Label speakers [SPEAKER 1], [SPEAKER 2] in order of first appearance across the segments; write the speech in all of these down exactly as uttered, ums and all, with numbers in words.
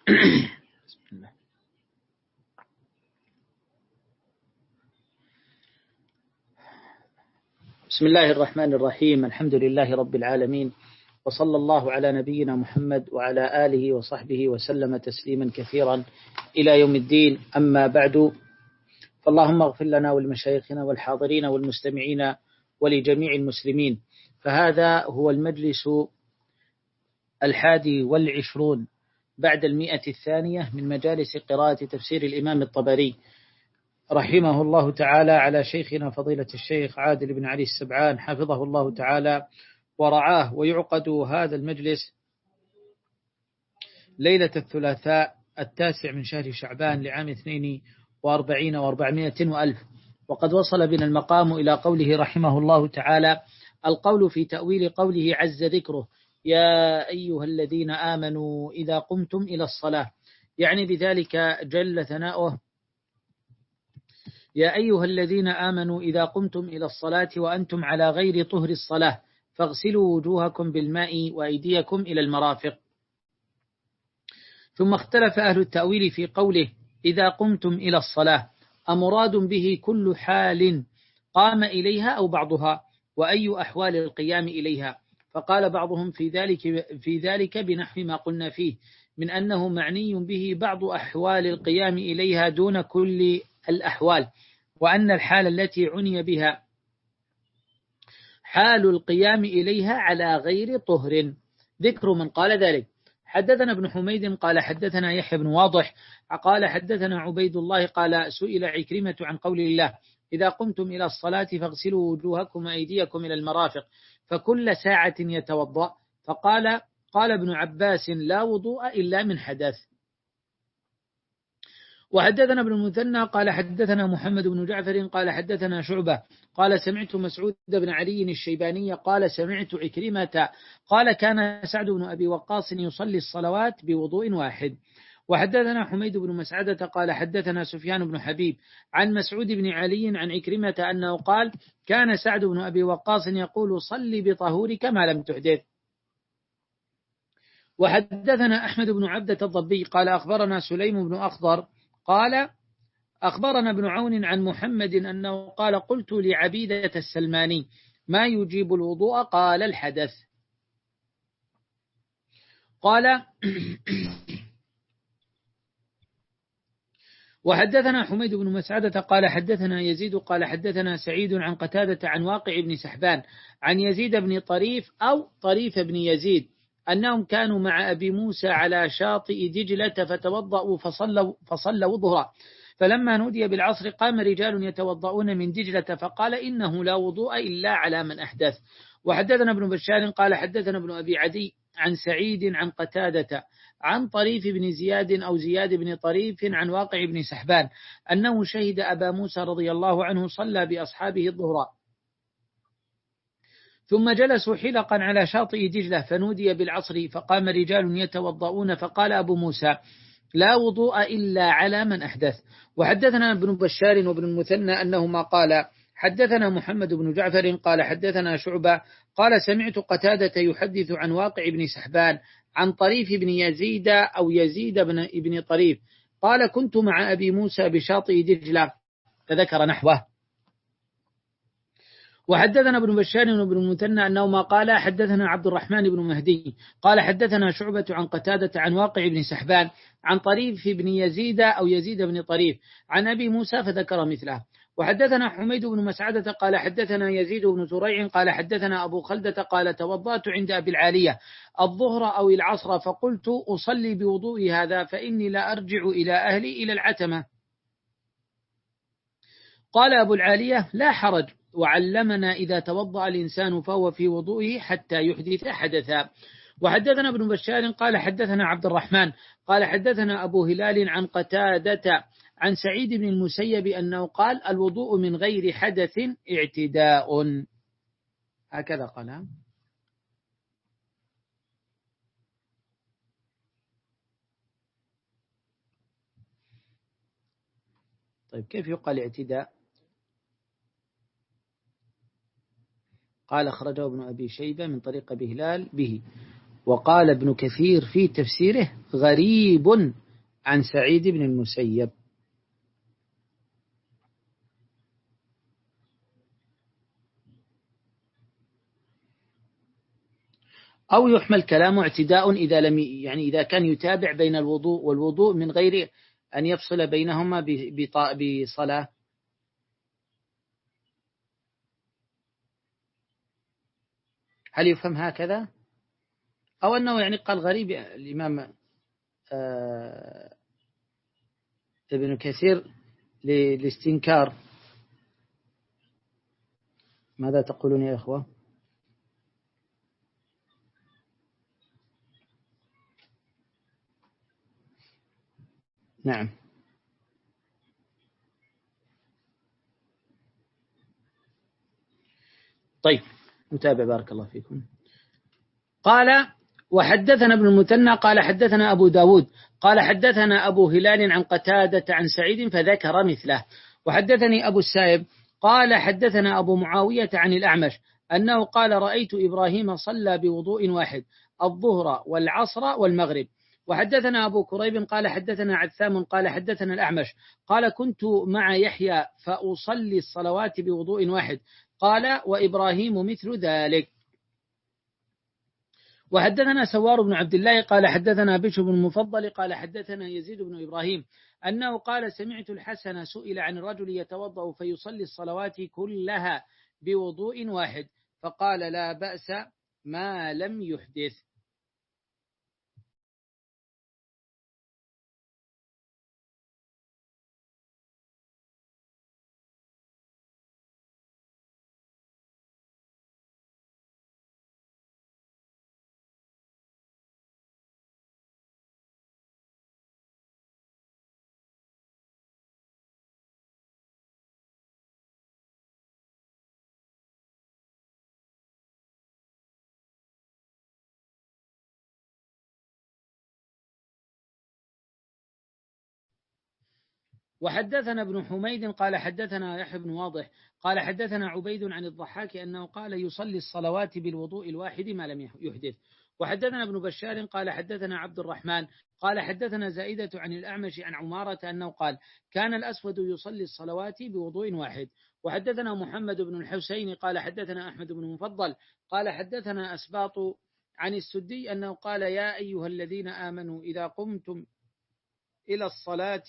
[SPEAKER 1] بسم الله. بسم الله الرحمن الرحيم. الحمد لله رب العالمين، وصلى الله على نبينا محمد وعلى آله وصحبه وسلم تسليما كثيرا إلى يوم الدين. أما بعد، فاللهم اغفر لنا ولمشايخنا والحاضرين والمستمعين ولجميع المسلمين. فهذا هو المجلس الحادي والعشرون بعد المئة الثانية من مجالس قراءة تفسير الإمام الطبري رحمه الله تعالى على شيخنا فضيلة الشيخ عادل بن علي السبعان حفظه الله تعالى ورعاه. ويعقد هذا المجلس ليلة الثلاثاء التاسع من شهر شعبان لعام اثنين وأربعين وأربعمائة وألف. وقد وصل بنا المقام إلى قوله رحمه الله تعالى: القول في تأويل قوله عز ذكره: يا أيها الذين آمنوا إذا قمتم إلى الصلاة، يعني بذلك جل ثناؤه: يا أيها الذين آمنوا إذا قمتم إلى الصلاة وأنتم على غير طهر الصلاة فاغسلوا وجوهكم بالماء وأيديكم إلى المرافق. ثم اختلف أهل التأويل في قوله إذا قمتم إلى الصلاة أمراد به كل حال قام إليها أو بعضها، وأي أحوال القيام إليها. فقال بعضهم في ذلك, في ذلك بنحو ما قلنا فيه من أنه معني به بعض أحوال القيام إليها دون كل الأحوال، وأن الحال التي عني بها حال القيام إليها على غير طهر. ذكر من قال ذلك: حدثنا ابن حميد قال حدثنا يحيى بن واضح قال حدثنا عبيد الله قال سئل عكرمة عن قول الله إذا قمتم إلى الصلاة فاغسلوا وجوهكم وأيديكم إلى المرافق فكل ساعة يتوضأ، فقال قال ابن عباس لا وضوء إلا من حدث. وحدثنا ابن المثنى قال حدثنا محمد بن جعفر قال حدثنا شعبة قال سمعت مسعود بن علي الشيباني قال سمعت عكرمة قال كان سعد بن أبي وقاص يصلي الصلوات بوضوء واحد. وحدثنا حميد بن مسعدة قال حدثنا سفيان بن حبيب عن مسعود بن علي عن عكرمة أنه قال كان سعد بن أبي وقاص يقول صلي بطهورك ما لم تحدث. وحدثنا أحمد بن عبدة الضبي قال أخبرنا سليم بن أخضر قال أخبرنا ابن عون عن محمد أنه قال قلت لعبيدة السلماني ما يجيب الوضوء؟ قال الحدث. قال وحدثنا حميد بن مسعدة قال حدثنا يزيد قال حدثنا سعيد عن قتادة عن واقع بن سحبان عن يزيد بن طريف أو طريف بن يزيد أنهم كانوا مع أبي موسى على شاطئ دجلة فتوضأوا فصلوا, فصلوا ظهرا، فلما نودي بالعصر قام رجال يتوضؤون من دجلة فقال إنه لا وضوء إلا على من أحدث. وحدثنا ابن بشار قال حدثنا ابن أبي عدي عن سعيد عن قتادة عن طريف بن زياد أو زياد بن طريف عن واقع بن سحبان أنه شهد أبا موسى رضي الله عنه صلى بأصحابه الظهر، ثم جلسوا حلقا على شاطئ دجلة فنودي بالعصر فقام رجال يتوضؤون فقال أبو موسى لا وضوء إلا على من أحدث. وحدثنا ابن بشار وابن المثنى أنهما قال حدثنا محمد بن جعفر قال حدثنا شعبة قال سمعت قتادة يحدث عن واقع بن سحبان عن طريف بن يزيد أو يزيد بن ابن طريف قال كنت مع أبي موسى بشاطئ دجلة فذكر نحوه. وحدثنا ابن بشار وابن المثنى أنهما قال حدثنا عبد الرحمن بن مهدي قال حدثنا شعبة عن قتادة عن واقع بن سحبان عن طريف بن يزيد أو يزيد بن طريف عن أبي موسى فذكر مثله. وحدثنا حميد بن مسعدة قال حدثنا يزيد بن زريع قال حدثنا أبو خلدة قال توضأت عند أبي العالية الظهر أو العصر فقلت أصلي بوضوء هذا فإني لا أرجع إلى أهلي إلى العتمة. قال أبو العالية لا حرج، وعلمنا إذا توضأ الإنسان فهو في وضوئه حتى يحدث حدثا. وحدثنا ابن بشار قال حدثنا عبد الرحمن قال حدثنا أبو هلال عن قتادة عن سعيد بن المسيب أنه قال الوضوء من غير حدث اعتداء. هكذا قال. طيب كيف يقال اعتداء؟ قال أخرجه ابن أبي شيبة من طريق أبي هلال به. وقال ابن كثير في تفسيره غريب عن سعيد بن المسيب. أو يحمل كلامه اعتداء إذا لم يعني إذا كان يتابع بين الوضوء والوضوء من غير أن يفصل بينهما بصلاة. هل يفهم هكذا؟ أو أنه يعني قال غريب الإمام آه ابن كثير للاستنكار. ماذا تقولون يا إخوة؟ نعم. طيب نتابع بارك الله فيكم. قال وحدثنا ابن المثنى قال حدثنا أبو داود قال حدثنا أبو هلال عن قتادة عن سعيد فذكر مثله. وحدثني أبو السائب قال حدثنا أبو معاوية عن الأعمش أنه قال رأيت إبراهيم صلى بوضوء واحد الظهر والعصر والمغرب. وحدثنا أبو كريب قال حدثنا عثام قال حدثنا الأعمش قال كنت مع يحيى فأصلي الصلوات بوضوء واحد قال وإبراهيم مثل ذلك. وحدثنا سوار بن عبد الله قال حدثنا بشر بن المفضل قال حدثنا يزيد بن إبراهيم أنه قال سمعت الحسن سئل عن الرجل يتوضأ فيصلي الصلوات كلها بوضوء واحد فقال لا بأس ما لم يحدث. وحدثنا ابن حميد قال حدثنا يحيى بن واضح قال حدثنا عبيد عن الضحاك أنه قال يصلي الصلوات بالوضوء الواحد ما لم يحدث. وحدثنا ابن بشار قال حدثنا عبد الرحمن قال حدثنا زائدة عن الأعمش عن عمارة أنه قال كان الأسود يصلي الصلوات بوضوء واحد. وحدثنا محمد بن الحسين قال حدثنا أحمد بن مفضل قال حدثنا أسباط عن السدي أنه قال يا أيها الذين آمنوا إذا قمتم إلى الصلاة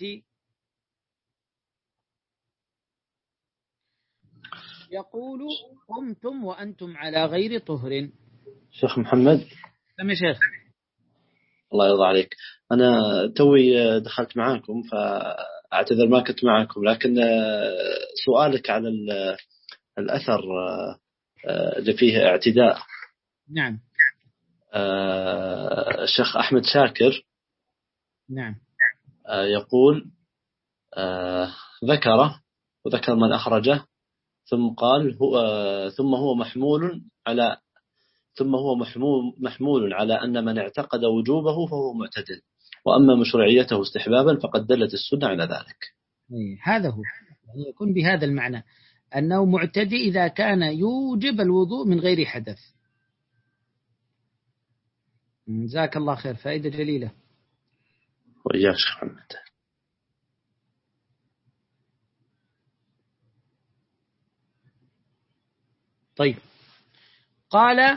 [SPEAKER 1] يقول قمتم وأنتم على غير طهر.
[SPEAKER 2] شيخ محمد.
[SPEAKER 1] نعم يا شيخ.
[SPEAKER 2] الله يرضى عليك. أنا توي دخلت معاكم فأعتذر ما كنت معاكم، لكن سؤالك على الأثر اللي فيه اعتداء.
[SPEAKER 1] نعم.
[SPEAKER 2] الشيخ أحمد شاكر
[SPEAKER 1] نعم
[SPEAKER 2] يقول ذكره وذكر من أخرجه ثم قال هو ثم هو محمول على ثم هو محمول محمول على أن من اعتقد وجوبه فهو معتدل، وأما مشروعيته استحبابا فقد دلت السنة على ذلك.
[SPEAKER 1] هذا هو يعني يكون بهذا المعنى أنه معتدي إذا كان يوجب الوضوء من غير حدث. جزاك الله خير، فائدة جليلة.
[SPEAKER 2] وإياك شيخ محمد.
[SPEAKER 1] طيب قال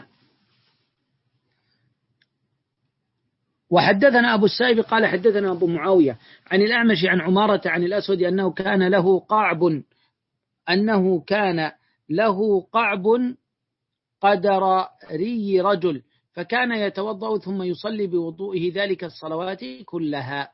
[SPEAKER 1] وحدثنا أبو السائب قال حدثنا أبو معاوية عن الأعمش عن عمارة عن الأسود أنه كان له قعب أنه كان له قعب قدر ري رجل فكان يتوضأ ثم يصلي بوضوئه ذلك الصلوات كلها.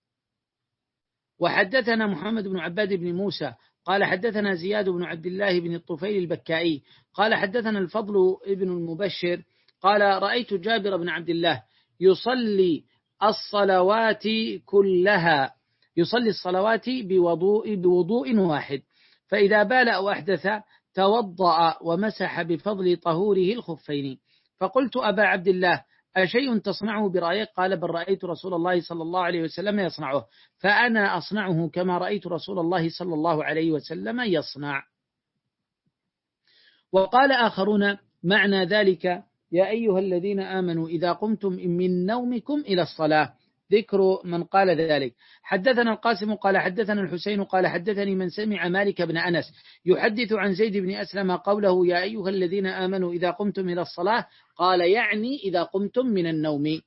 [SPEAKER 1] وحدثنا محمد بن عباد بن موسى قال حدثنا زياد بن عبد الله بن الطفيل البكائي قال حدثنا الفضل ابن المبشر قال رأيت جابر بن عبد الله يصلي الصلوات كلها يصلي الصلوات بوضوء بوضوء واحد، فإذا بال أو أحدث توضأ ومسح بفضل طهوره الخفين. فقلت أبا عبد الله أشيء تصنعه برأيك؟ قال بل رأيت رسول الله صلى الله عليه وسلم يصنعه فأنا أصنعه كما رأيت رسول الله صلى الله عليه وسلم يصنع. وقال آخرون معنى ذلك يا أيها الذين آمنوا إذا قمتم من نومكم إلى الصلاة، ذكر من قال ذلك. حدثنا القاسم قال حدثنا الحسين قال حدثني من سمع مالك بن أنس يحدث عن زيد بن أسلم قوله يا أيها الذين آمنوا إذا قمتم إلى الصلاة، قال يعني إذا قمتم من النوم.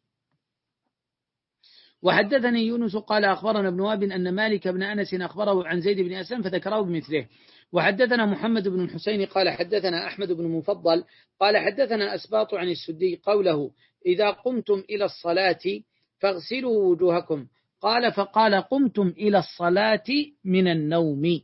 [SPEAKER 1] وحدثني يونس قال أخبرنا ابن وهب أن مالك بن أنس أخبره عن زيد بن أسلم فذكره بمثله. وحدثنا محمد بن الحسين قال حدثنا أحمد بن مفضل قال حدثنا أسباط عن السدي قوله إذا قمتم إلى الصلاة فاغسلوا وجوهكم، قال فقال قمتم إلى الصلاة من النوم.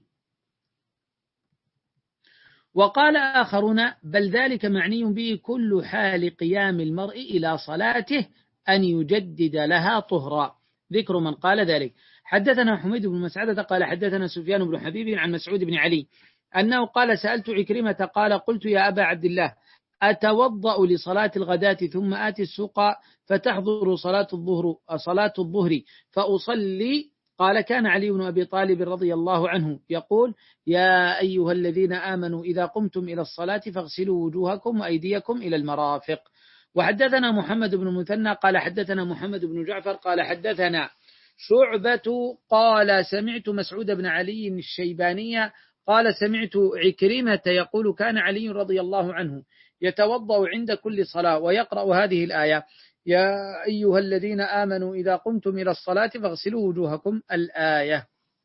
[SPEAKER 1] وقال آخرون بل ذلك معني به كل حال قيام المرء إلى صلاته أن يجدد لها طهرا، ذكر من قال ذلك. حدثنا حميد بن مسعدة قال حدثنا سفيان بن حبيب عن مسعود بن علي أنه قال سألت عكرمة قال قلت يا أبا عبد الله أتوضأ لصلاة الغداة ثم آتي السوق فتحضر صلاة الظهر صلاة الظهر فأصلي؟ قال كان علي بن أبي طالب رضي الله عنه يقول يا أيها الذين آمنوا إذا قمتم إلى الصلاة فاغسلوا وجوهكم وأيديكم إلى المرافق. وحدثنا محمد بن مثنى قال حدثنا محمد بن جعفر قال حدثنا شعبة قال سمعت مسعود بن علي الشيباني قال سمعت عكرمة يقول كان علي رضي الله عنه يتوضأ عند كل صلاة ويقرأ هذه الآية يا أيها الذين آمنوا إذا قمتم إلى الصلاة فاغسلوا وجوهكم الآية.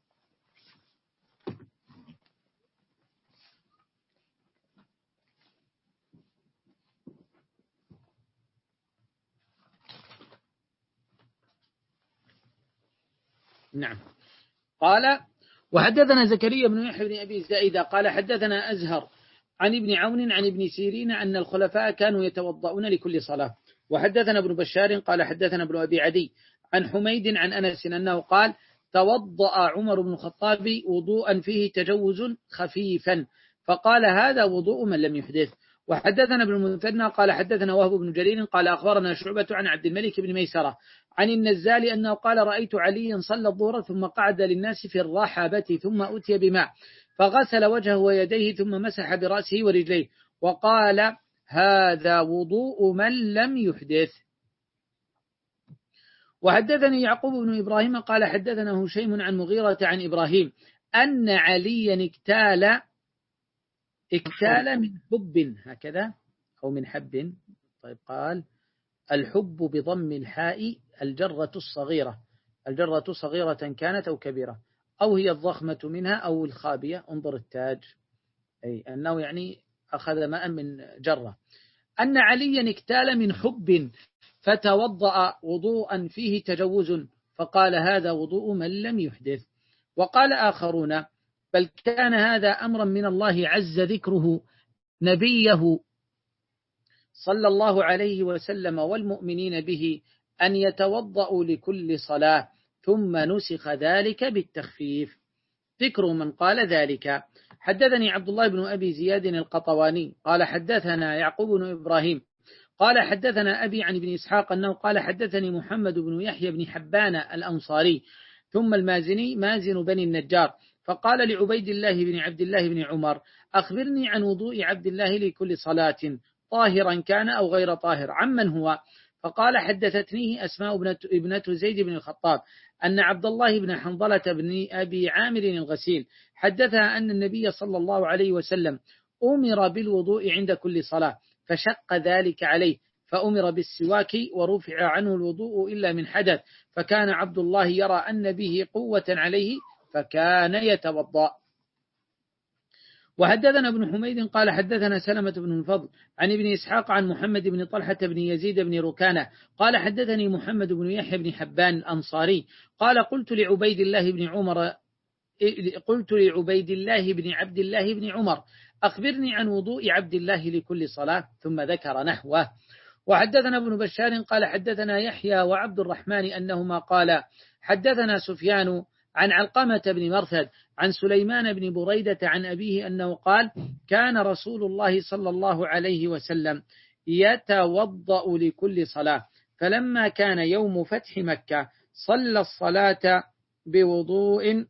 [SPEAKER 1] نعم. قال وحدثنا زكريا بن يحيى بن أبي زائدة قال حدثنا أزهر عن ابن عون عن ابن سيرين أن الخلفاء كانوا يتوضؤون لكل صلاة. وحدثنا ابن بشار قال حدثنا ابن أبي عدي عن حميد عن أنس أنه قال توضأ عمر بن الخطاب وضوءا فيه تجوز خفيفا فقال هذا وضوء من لم يحدث. وحدثنا ابن المثنى قال حدثنا وهب بن جرير قال أخبرنا شعبة عن عبد الملك بن ميسرة عن النزال أنه قال رأيت عليا صلى الظهر ثم قعد للناس في الرحبة ثم أتي بماء فغسل وجهه ويديه ثم مسح برأسه ورجليه وقال هذا وضوء من لم يحدث. وحدثني يعقوب بن إبراهيم قال حدثنا هشيم عن مغيرة عن إبراهيم أن عليا اكتال اكتال من حب هكذا أو من حب. طيب قال الحب بضم الحاء الجرة الصغيرة، الجرة صغيرة كانت أو كبيرة أو هي الضخمة منها أو الخابية، انظر التاج، أي أنه يعني أخذ ماء من جرة. أن عليا اكتال من حب فتوضأ وضوءا فيه تجوز فقال هذا وضوء من لم يحدث. وقال آخرون بل كان هذا أمرا من الله عز ذكره نبيه صلى الله عليه وسلم والمؤمنين به أن يتوضأوا لكل صلاة ثم نسخ ذلك بالتخفيف، ذكر من قال ذلك. حدثني عبد الله بن أبي زياد القطواني قال حدثنا يعقوب بن إبراهيم قال حدثنا أبي عن ابن إسحاق أنه قال حدثني محمد بن يحيى بن حبان الأنصاري ثم المازني مازن بني النجار فقال لعبيد الله بن عبد الله بن عمر أخبرني عن وضوء عبد الله لكل صلاة طاهرا كان أو غير طاهر عمن هو؟ فقال حدثتنيه أسماء ابنة زيد بن الخطاب أن عبد الله بن حنظلة بن أبي عامر الغسيل حدثها أن النبي صلى الله عليه وسلم أمر بالوضوء عند كل صلاة فشق ذلك عليه فأمر بالسواك ورفع عنه الوضوء إلا من حدث فكان عبد الله يرى أن به قوة عليه فكان يتوضأ. وحدثنا ابن حميد قال حدثنا سلمة بن الفضل عن ابن إسحاق عن محمد بن طلحة بن يزيد بن ركانة قال حدثني محمد بن يحيى بن حبان الأنصاري قال قلت لعبيد الله بن عمر قلت لعبيد الله بن عبد الله بن عمر أخبرني عن وضوء عبد الله لكل صلاة ثم ذكر نحوه. وحدثنا ابن بشار قال حدثنا يحيى وعبد الرحمن أنهما قال حدثنا سفيان عن علقمة بن مرثد عن سليمان بن بريدة عن أبيه أنه قال كان رسول الله صلى الله عليه وسلم يتوضأ لكل صلاة فلما كان يوم فتح مكة صلى الصلاة بوضوء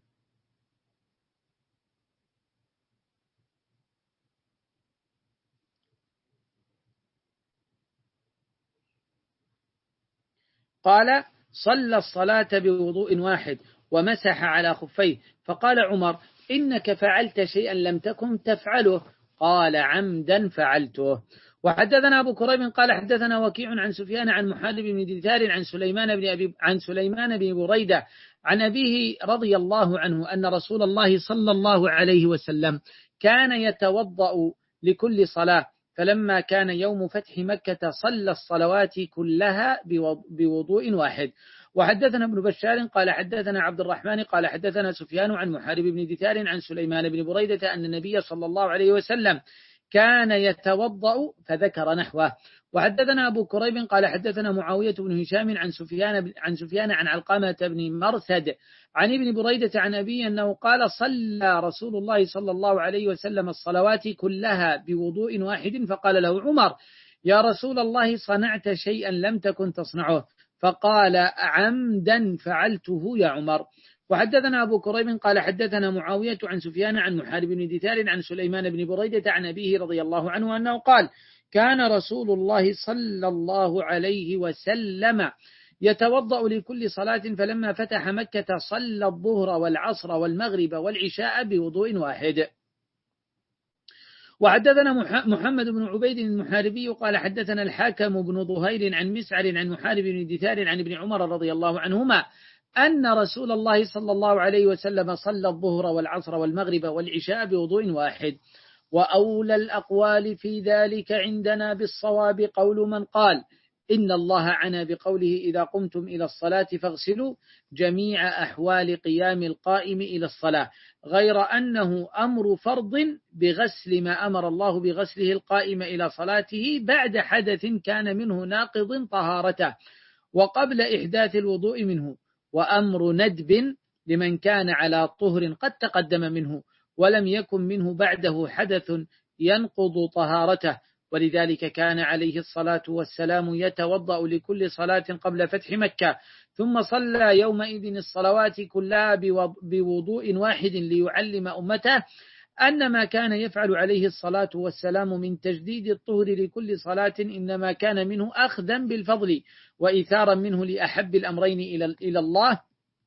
[SPEAKER 1] قال صلى الصلاة بوضوء واحد ومسح على خفيه، فقال عمر إنك فعلت شيئا لم تكن تفعله، قال عمدا فعلته. وحدثنا أبو كريب قال حدثنا وكيع عن سفيان عن محارب بن دثار عن سليمان بن أبي عن سليمان بن بريدة عن أبيه رضي الله عنه أن رسول الله صلى الله عليه وسلم كان يتوضأ لكل صلاة، فلما كان يوم فتح مكة صلى الصلوات كلها بوضوء واحد. وحدثنا ابن بشار قال حدثنا عبد الرحمن قال حدثنا سفيان عن محارب بن دثار عن سليمان بن بريدة أن النبي صلى الله عليه وسلم كان يتوضأ فذكر نحوه. وحدثنا أبو كريب قال حدثنا معاوية بن هشام عن سفيان عن سفيان عن علقمة بن مرثد عن ابن بريدة عن أبيه أنه قال صلى رسول الله صلى الله عليه وسلم الصلوات كلها بوضوء واحد، فقال له عمر يا رسول الله صنعت شيئا لم تكن تصنعه، فقال عمدا فعلته يا عمر. وحدثنا أبو كريب قال حدثنا معاوية عن سفيان عن محارب بن دثار عن سليمان بن بريدة عن أبيه رضي الله عنه أنه قال كان رسول الله صلى الله عليه وسلم يتوضأ لكل صلاة، فلما فتح مكة صلى الظهر والعصر والمغرب والعشاء بوضوء واحد. وحدثنا محمد بن عبيد المحاربي قال حدثنا الحاكم بن ظهير عن مسعر عن محارب بن دثار عن ابن عمر رضي الله عنهما أن رسول الله صلى الله عليه وسلم صلى الظهر والعصر والمغرب والعشاء بوضوء واحد. وأولى الأقوال في ذلك عندنا بالصواب قول من قال إن الله عنى بقوله إذا قمتم إلى الصلاة فاغسلوا جميع أحوال قيام القائم إلى الصلاة، غير أنه أمر فرض بغسل ما أمر الله بغسله القائم إلى صلاته بعد حدث كان منه ناقض طهارته وقبل إحداث الوضوء منه، وأمر ندب لمن كان على طهر قد تقدم منه ولم يكن منه بعده حدث ينقض طهارته، ولذلك كان عليه الصلاة والسلام يتوضأ لكل صلاة قبل فتح مكة، ثم صلى يومئذ الصلوات كلها بوضوء واحد ليعلم أمته أن ما كان يفعل عليه الصلاة والسلام من تجديد الطهر لكل صلاة إنما كان منه أخذا بالفضل وإثارا منه لأحب الأمرين إلى الله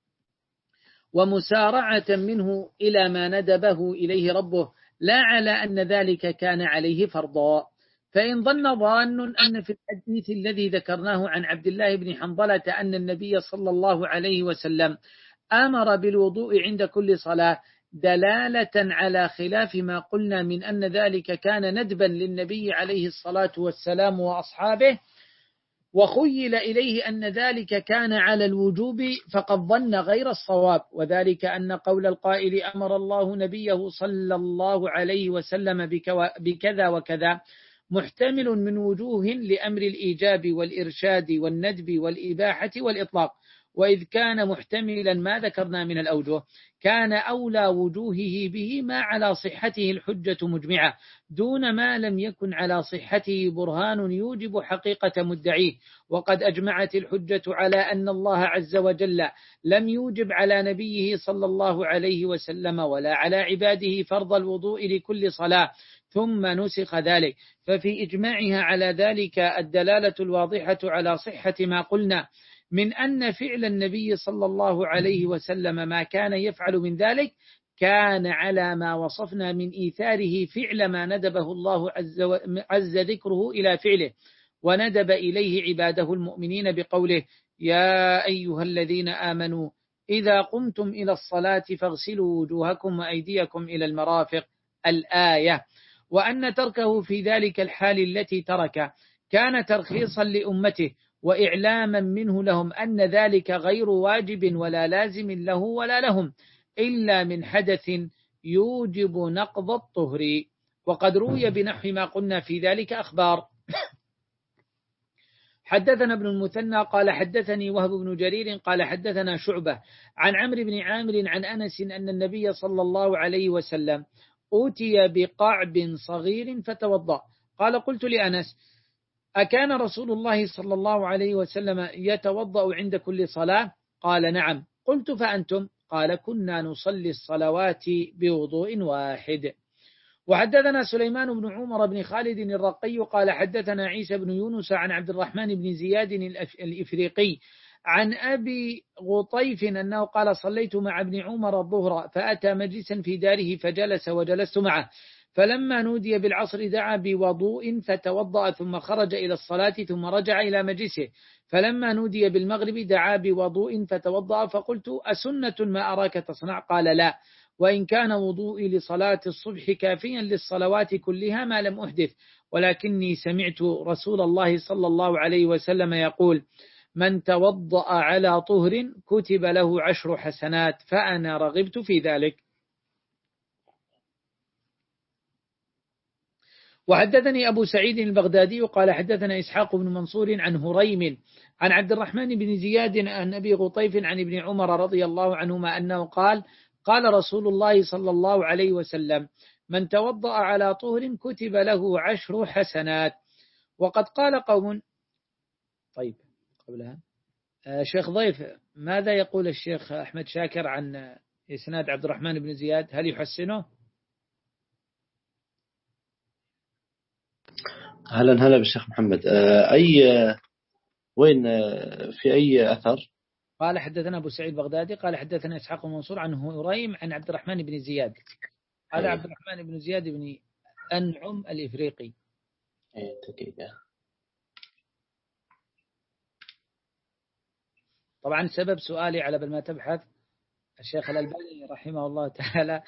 [SPEAKER 1] ومسارعة منه إلى ما ندبه إليه ربه، لا على أن ذلك كان عليه فرضا. فإن ظن ظان أن في الحديث الذي ذكرناه عن عبد الله بن حنظلة أن النبي صلى الله عليه وسلم أمر بالوضوء عند كل صلاة دلالة على خلاف ما قلنا من أن ذلك كان ندبا للنبي عليه الصلاة والسلام وأصحابه، وخيل إليه أن ذلك كان على الوجوب، فقد ظن غير الصواب، وذلك أن قول القائل أمر الله نبيه صلى الله عليه وسلم بكذا وكذا محتمل من وجوه لأمر الإيجاب والإرشاد والندب والإباحة والإطلاق، وإذ كان محتملا ما ذكرنا من الأوجه كان أولى وجوهه به ما على صحته الحجة مجمعة دون ما لم يكن على صحته برهان يوجب حقيقة مدعيه، وقد أجمعت الحجة على أن الله عز وجل لم يوجب على نبيه صلى الله عليه وسلم ولا على عباده فرض الوضوء لكل صلاة ثم نسخ ذلك، ففي إجماعها على ذلك الدلالة الواضحة على صحة ما قلنا من أن فعل النبي صلى الله عليه وسلم ما كان يفعل من ذلك كان على ما وصفنا من إيثاره فعل ما ندبه الله عز, و... عز ذكره إلى فعله، وندب إليه عباده المؤمنين بقوله يا أيها الذين آمنوا إذا قمتم إلى الصلاة فاغسلوا وجوهكم وأيديكم إلى المرافق الآية، وأن تركه في ذلك الحال التي ترك كان ترخيصا لأمته وإعلاما منه لهم أن ذلك غير واجب ولا لازم له ولا لهم إلا من حدث يوجب نقض الطهر، وقد روي بنحو ما قلنا في ذلك أخبار. حدثنا ابن المثنى قال حدثني وهب بن جرير قال حدثنا شعبة عن عمرو بن عامر عن أنس أن النبي صلى الله عليه وسلم أوتي بقعب صغير فتوضأ، قال قلت لأنس أكان رسول الله صلى الله عليه وسلم يتوضأ عند كل صلاة؟ قال نعم. قلت فأنتم؟ قال كنا نصلي الصلوات بوضوء واحد. وحدثنا سليمان بن عمر بن خالد الرقي قال حدثنا عيسى بن يونس عن عبد الرحمن بن زياد الإفريقي عن أبي غطيف أنه قال صليت مع ابن عمر الظهر فأتى مجلسا في داره فجلس وجلست معه، فلما نودي بالعصر دعا بوضوء فتوضأ ثم خرج إلى الصلاة ثم رجع إلى مجلسه، فلما نودي بالمغرب دعا بوضوء فتوضأ، فقلت أسنة ما أراك تصنع؟ قال لا، وإن كان وضوئي لصلاة الصبح كافيا للصلوات كلها ما لم أحدث، ولكني سمعت رسول الله صلى الله عليه وسلم يقول من توضأ على طهر كتب له عشر حسنات، فأنا رغبت في ذلك. وحدثني أبو سعيد البغدادي قال حدثنا إسحاق بن منصور عن هريم عن عبد الرحمن بن زياد عن أبي غطيف عن ابن عمر رضي الله عنهما أنه قال قال رسول الله صلى الله عليه وسلم من توضأ على طهر كتب له عشر حسنات. وقد قال قوم. طيب قبلها شيخ ضيف، ماذا يقول الشيخ أحمد شاكر عن إسناد عبد الرحمن بن زياد؟ هل يحسنه؟
[SPEAKER 2] هلا هلا بالشيخ محمد. أي وين في أي أثر؟
[SPEAKER 1] قال حدثنا أبو سعيد بغدادي قال حدثنا إسحاق بن منصور عن هريم عن عبد الرحمن بن زياد. هذا عبد الرحمن بن زياد بن أنعم الإفريقي. طبعا سبب سؤالي على بل ما تبحث الشيخ الألباني رحمه الله تعالى.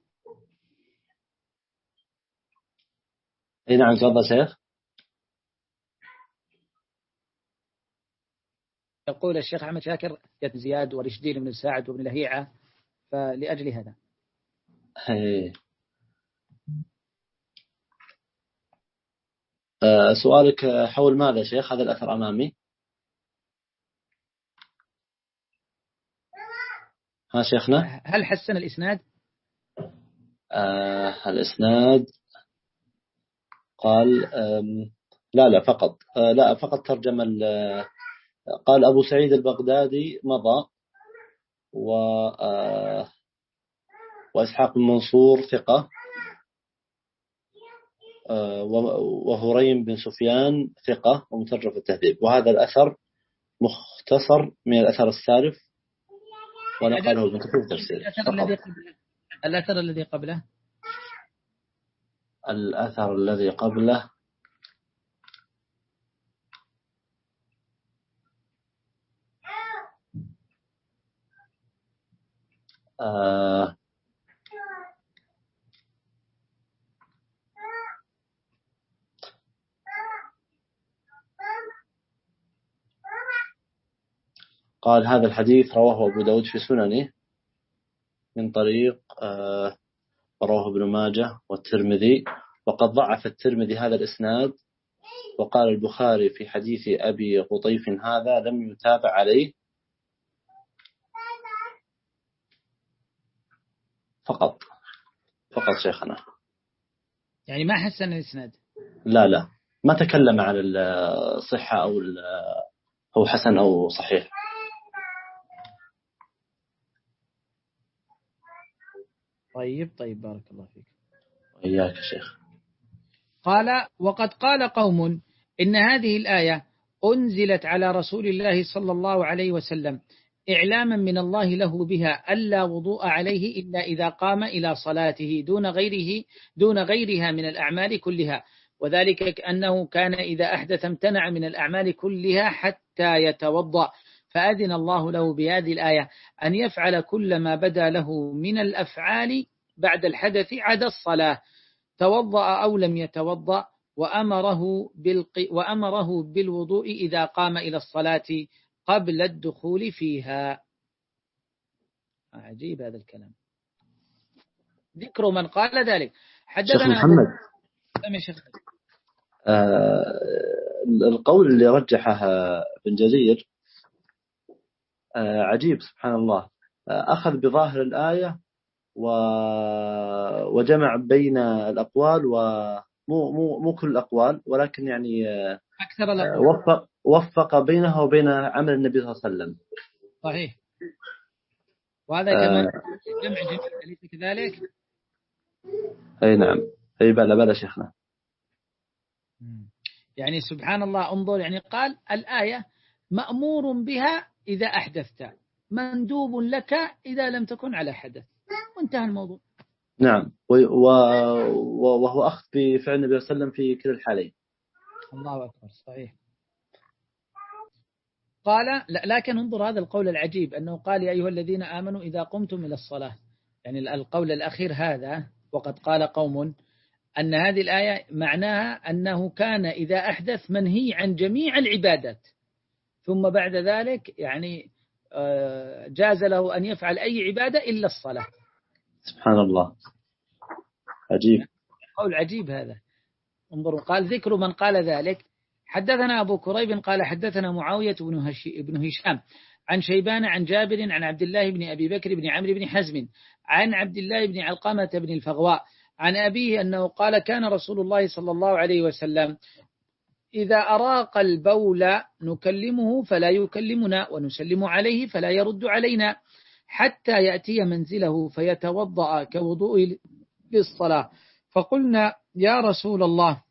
[SPEAKER 2] اي نعم تفضل شيخ.
[SPEAKER 1] يقول الشيخ أحمد شاكر يد زياد ورشدين بن ساعد وابن لهيعة، فلأجل هذا.
[SPEAKER 2] هي. أه سؤالك حول ماذا شيخ؟ هذا الأثر أمامي. ها شيخنا،
[SPEAKER 1] هل حسن الإسناد؟
[SPEAKER 2] أه الإسناد قال لا لا فقط أه لا فقط ترجم. قال أبو سعيد البغدادي مضى، و أه وإسحاق بن منصور ثقة، أه وهريم بن سفيان ثقة ومترجم في التهذيب. وهذا الأثر مختصر من الأثر السالف ونقله ابن كثير تفسير.
[SPEAKER 1] الأثر الذي قبله
[SPEAKER 2] الأثر الذي قبله آه قال هذا الحديث رواه أبو داود في سننه من طريق آه رواه ابن ماجه والترمذي، وقد ضعف الترمذي هذا الإسناد، وقال البخاري في حديث أبي غطيف هذا لم يتابع عليه فقط فقط شيخنا.
[SPEAKER 1] يعني ما حسن الإسناد؟
[SPEAKER 2] لا لا ما تكلم عن الصحة أو أو حسن أو صحيح.
[SPEAKER 1] طيب طيب بارك الله فيك.
[SPEAKER 2] وإياك شيخ.
[SPEAKER 1] قال وقد قال قوم إن هذه الآية أنزلت على رسول الله صلى الله عليه وسلم إعلاما من الله له بها ألا وضوء عليه إلا إذا قام إلى صلاته دون غيره دون غيرها من الأعمال كلها، وذلك كأنه كان إذا أحدث امتنع من الأعمال كلها حتى يتوضأ، فأذن الله له بهذه الآية أن يفعل كل ما بدا له من الأفعال بعد الحدث عدا الصلاة، توضأ أو لم يتوضأ، وأمره, بالق... وأمره بالوضوء إذا قام إلى الصلاة قبل الدخول فيها. عجيب هذا الكلام. ذكر من قال ذلك.
[SPEAKER 2] شيخ محمد
[SPEAKER 1] شيخ.
[SPEAKER 2] آه القول اللي رجحه ابن جرير آه عجيب سبحان الله. آه أخذ بظاهر الآية و... وجمع بين الأقوال، ومو مو مو كل الأقوال ولكن يعني
[SPEAKER 1] أكثر الأقوال.
[SPEAKER 2] وفق وفق بينها وبين عمل النبي صلى الله عليه وسلم.
[SPEAKER 1] صحيح. وهذا كمان آه جمع جمع أليس كذلك؟
[SPEAKER 2] أي نعم. أي بلا بلا شيخنا.
[SPEAKER 1] يعني سبحان الله انظر، يعني قال الآية مأمور بها إذا أحدثت، مندوب لك إذا لم تكن على حدث، وانتهى الموضوع.
[SPEAKER 2] نعم، وهو أخذ بفعل النبي صلى الله عليه وسلم في كل الحالين.
[SPEAKER 1] الله أكبر، صحيح. قال لكن انظر هذا القول العجيب، أنه قال يا أيها الذين آمنوا إذا قمتم إلى الصلاة، يعني القول الأخير هذا، وقد قال قوم أن هذه الآية معناها أنه كان إذا أحدث منهي عن جميع العبادات، ثم بعد ذلك يعني جاز له أن يفعل أي عبادة إلا الصلاة.
[SPEAKER 2] سبحان الله، عجيب،
[SPEAKER 1] قول عجيب هذا. انظروا، قال ذكر من قال ذلك. حدثنا أبو كريب قال حدثنا معاوية بن هشام عن شيبان عن جابر عن عبد الله بن أبي بكر بن عمرو بن حزم عن عبد الله بن علقمة بن الفغواء عن أبيه أنه قال كان رسول الله صلى الله عليه وسلم إذا أراق البول نكلمه فلا يكلمنا، ونسلم عليه فلا يرد علينا، حتى يأتي منزله فيتوضأ كوضوء للصلاة. فقلنا يا رسول الله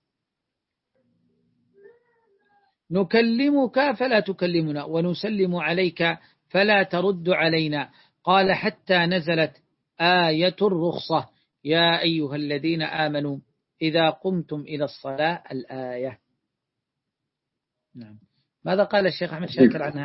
[SPEAKER 1] نكلمك فلا تكلمنا، ونسلم عليك فلا ترد علينا. قال حتى نزلت آية الرخصة يا أيها الذين آمنوا إذا قمتم إلى الصلاة، الآية. نعم. ماذا قال الشيخ أحمد شاكر عن هذا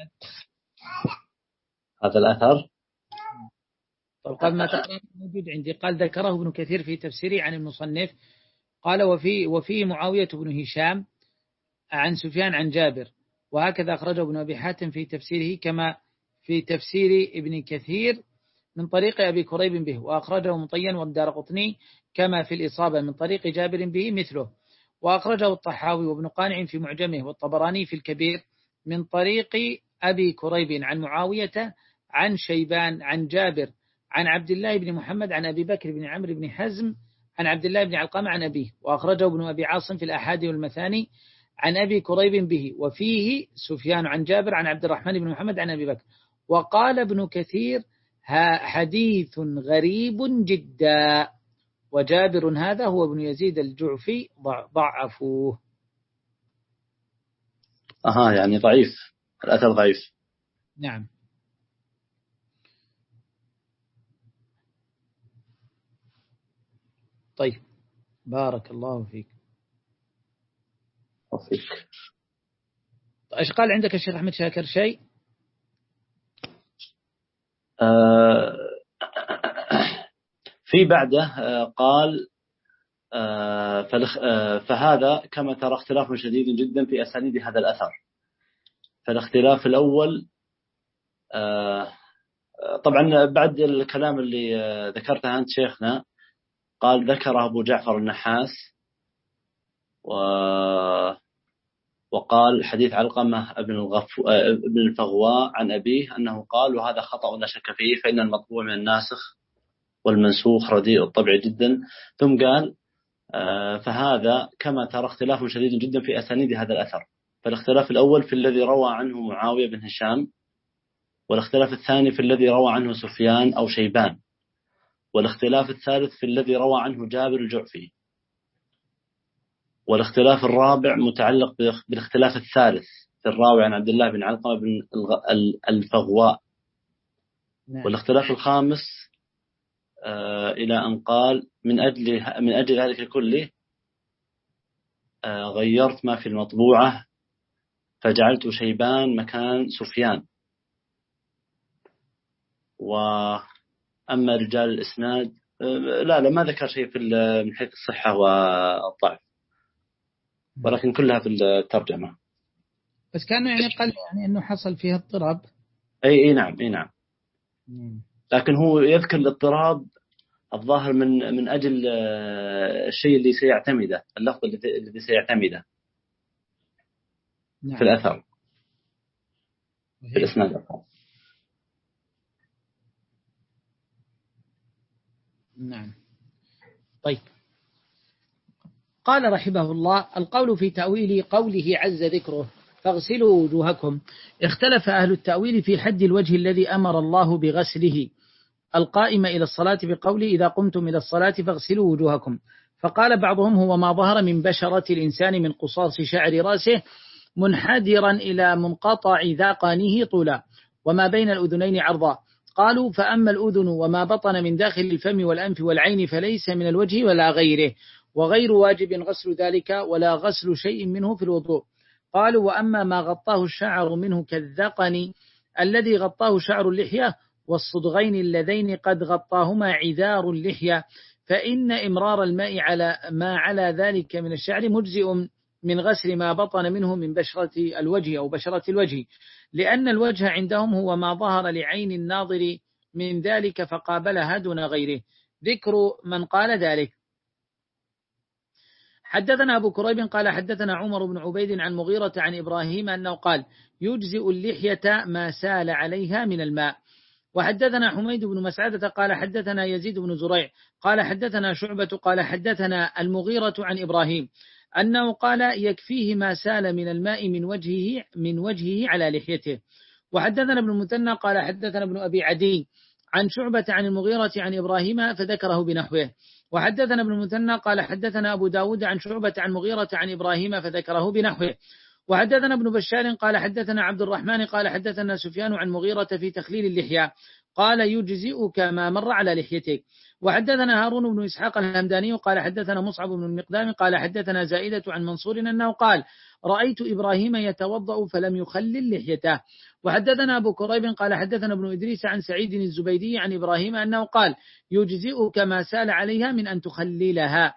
[SPEAKER 2] هذا الأثر؟
[SPEAKER 1] قال ما تقرأ موجود عندي. قال ذكره ابن كثير في تفسيره عن المصنف. قال وفي وفي معاوية بن هشام عن سفيان عن جابر، وهكذا أخرجه ابن أبي حاتم في تفسيره كما في تفسير ابن كثير من طريق أبي كريب به، وأخرجه مطيا والدارقطني كما في الإصابة من طريق جابر به مثله، وأخرجه الطحاوي وابن قانع في معجمه والطبراني في الكبير من طريق أبي كريب عن معاوية عن شيبان عن جابر عن عبد الله بن محمد عن أبي بكر بن عمرو بن حزم عن عبد الله بن علقمة عن أبيه، وأخرجه ابن أبي عاصم في الأحادي والمثاني عن أبي كريب به، وفيه سفيان عن جابر عن عبد الرحمن بن محمد عن أبي بكر. وقال ابن كثير حديث غريب جدا، وجابر هذا هو ابن يزيد الجعفي ضعفوه.
[SPEAKER 2] أها، يعني ضعيف، الأثر ضعيف.
[SPEAKER 1] نعم. طيب، بارك الله فيك.
[SPEAKER 2] وفيك.
[SPEAKER 1] إيش قال عندك الشيخ أحمد شاكر شيء؟
[SPEAKER 2] آه في بعده قال فهذا كما ترى اختلاف شديد جدا في أسانيد هذا الأثر. فالاختلاف الأول طبعا بعد الكلام اللي ذكرته أنت شيخنا، قال ذكر أبو جعفر النحاس وقال حديث علقمة ابن ابن الفغواء عن أبيه أنه قال وهذا خطأ لا شك فيه، فإن المطبوع من الناسخ والمنسوخ رديء الطبع جدا. ثم قال فهذا كما ترى اختلاف شديد جدا في أسانيد هذا الأثر. فالاختلاف الأول في الذي روى عنه معاوية بن هشام، والاختلاف الثاني في الذي روى عنه سفيان أو شيبان، والاختلاف الثالث في الذي روى عنه جابر الجعفي، والاختلاف الرابع متعلق بالاختلاف الثالث في الراوي عن عبد الله بن علقمة بن الفغواء، والاختلاف الخامس آه إلى أن قال من أجل من أجل ذلك كله آه غيرت ما في المطبوعة فجعلت شيبان مكان سفيان. وأما رجال الإسناد آه لا لا ما ذكر شيء في من حيث الصحة والضعف، ولكن كلها في الترجمة.
[SPEAKER 1] بس كانوا يعني قال يعني إنه حصل فيها اضطراب.
[SPEAKER 2] أي أي نعم أي نعم. لكن هو يذكر الاضطراب الظاهر من من أجل الشيء اللي سيعتمده، اللفظ الذي سيعتمده في الأثر في الإسناد.
[SPEAKER 1] نعم. طيب، قال رحمه الله القول في تأويل قوله عز ذكره فاغسلوا وجوهكم. اختلف أهل التأويل في حد الوجه الذي أمر الله بغسله القائم إلى الصلاة بقوله إذا قمتم إلى الصلاة فاغسلوا وجوهكم. فقال بعضهم هو ما ظهر من بشرة الإنسان من قصاص شعر رأسه منحدرا إلى منقطع ذقنه طولا وما بين الأذنين عرضا. قالوا فأما الأذن وما بطن من داخل الفم والأنف والعين فليس من الوجه ولا غيره، وغير واجب غسل ذلك ولا غسل شيء منه في الوضوء. قالوا وأما ما غطاه الشعر منه كالذقن الذي غطاه شعر اللحية والصدغين اللذين قد غطاهما عذار اللحية فإن إمرار الماء على ما على ذلك من الشعر مجزئ من غسل ما بطن منه من بشرة الوجه أو بشرة الوجه، لأن الوجه عندهم هو ما ظهر لعين الناظر من ذلك فقابلها دون غيره. ذكر من قال ذلك. حدثنا أبو كريب قال حدثنا عمر بن عبيد عن مغيرة عن إبراهيم أنه قال يجزئ اللحية ما سال عليها من الماء. وحدثنا حميد بن مسعدة قال حدثنا يزيد بن زريع قال حدثنا شعبة قال حدثنا المغيرة عن إبراهيم أنه قال يكفيه ما سال من الماء من وجهه من وجهه على لحيته. وحدثنا ابن المثنى قال حدثنا ابن أبي عدي عن شعبة عن المغيرة عن إبراهيم فذكره بنحوه. وحدثنا ابن المثنى قال حدثنا أبو داود عن شعبة عن مغيرة عن إبراهيم فذكره بنحوه. وحدثنا ابن بشار قال حدثنا عبد الرحمن قال حدثنا سفيان عن مغيرة في تخليل اللحية قال يجزئك ما مر على لحيتك. وحدثنا هارون بن إسحاق الهمداني قال حدثنا مصعب بن المقدام قال حدثنا زائدة عن منصور أنه قال رأيت إبراهيم يتوضأ فلم يخلل لحيته. وحدثنا أبو كريب قال حدثنا ابن إدريس عن سعيد الزبيدي عن إبراهيم أنه قال يجزئك ما سال عليها من أن تخللها.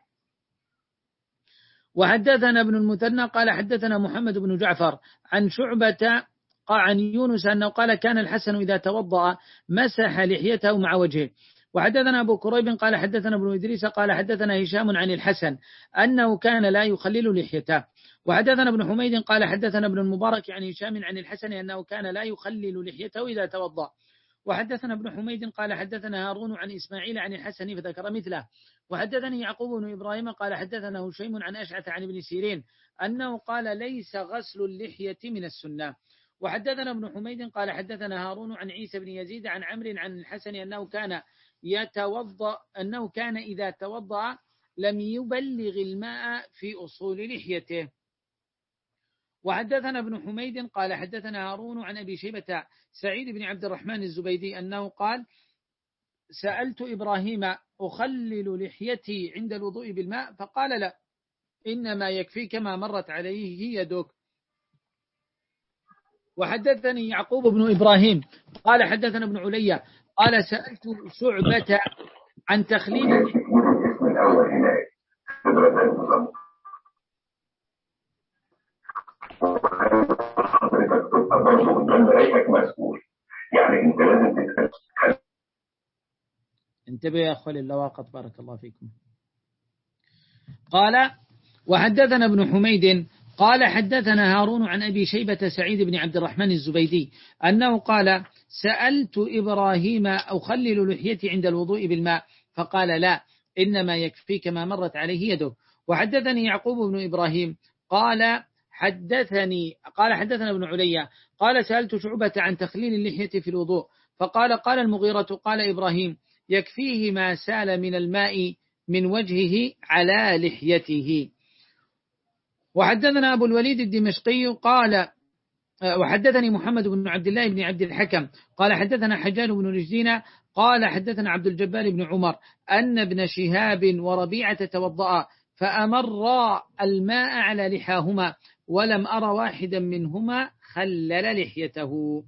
[SPEAKER 1] وحدثنا ابن المثنى قال حدثنا محمد بن جعفر عن شعبة عن يونس أنه قال كان الحسن إذا توضأ مسح لحيته مع وجهه. وحدثنا أبو كريب قال حدثنا ابن إدريس قال حدثنا هشام عن الحسن أنه كان لا يخلل لحيته. وحدثنا ابن حميد قال حدثنا ابن المبارك عن هشام عن الحسن أنه كان لا يخلل لحيته إذا توضأ. وحدثنا ابن حميد قال حدثنا هارون عن إسماعيل عن الحسن فذكر مثله. وحدثني يعقوب بن إبراهيم قال حدثنا هشيم عن أشعث عن ابن سيرين أنه قال ليس غسل اللحية من السنة. وحدثنا ابن حميد قال حدثنا هارون عن عيسى بن يزيد عن عمرو عن الحسن أنه كان يتوضأ أنه كان إذا توضأ لم يبلغ الماء في أصول لحيته. وحدثنا ابن حميد قال حدثنا هارون عن أبي شيبة سعيد بن عبد الرحمن الزبيدي أنه قال سألت إبراهيم أخلل لحيتي عند الوضوء بالماء فقال لا إنما يكفيك ما مرت عليه يدك. وحدثني يعقوب بن إبراهيم قال حدثنا ابن علي قال سألت شعبة عن تخليل انتبه يا أخوة اللواقط بارك الله فيكم. قال وحدثنا ابن حميد قال حدثنا هارون عن أبي شيبة سعيد بن عبد الرحمن الزبيدي أنه قال سألت إبراهيم أخلل لحيتي عند الوضوء بالماء فقال لا إنما يكفيك ما مرت عليه يده. وحدثني يعقوب بن إبراهيم قال حدثني قال حدثنا ابن علي قال سألت شعبة عن تخليل اللحية في الوضوء فقال قال المغيرة قال إبراهيم يكفيه ما سال من الماء من وجهه على لحيته. وحدثنا أبو الوليد الدمشقي قال وحدثني محمد بن عبد الله بن عبد الحكم قال حدثنا حجاج بن رجدين قال حدثنا عبد الجبار بن عمر أن ابن شهاب وربيعة توضأ فأمر الماء على لحاهما ولم أرى واحدا منهما خلل لحيته.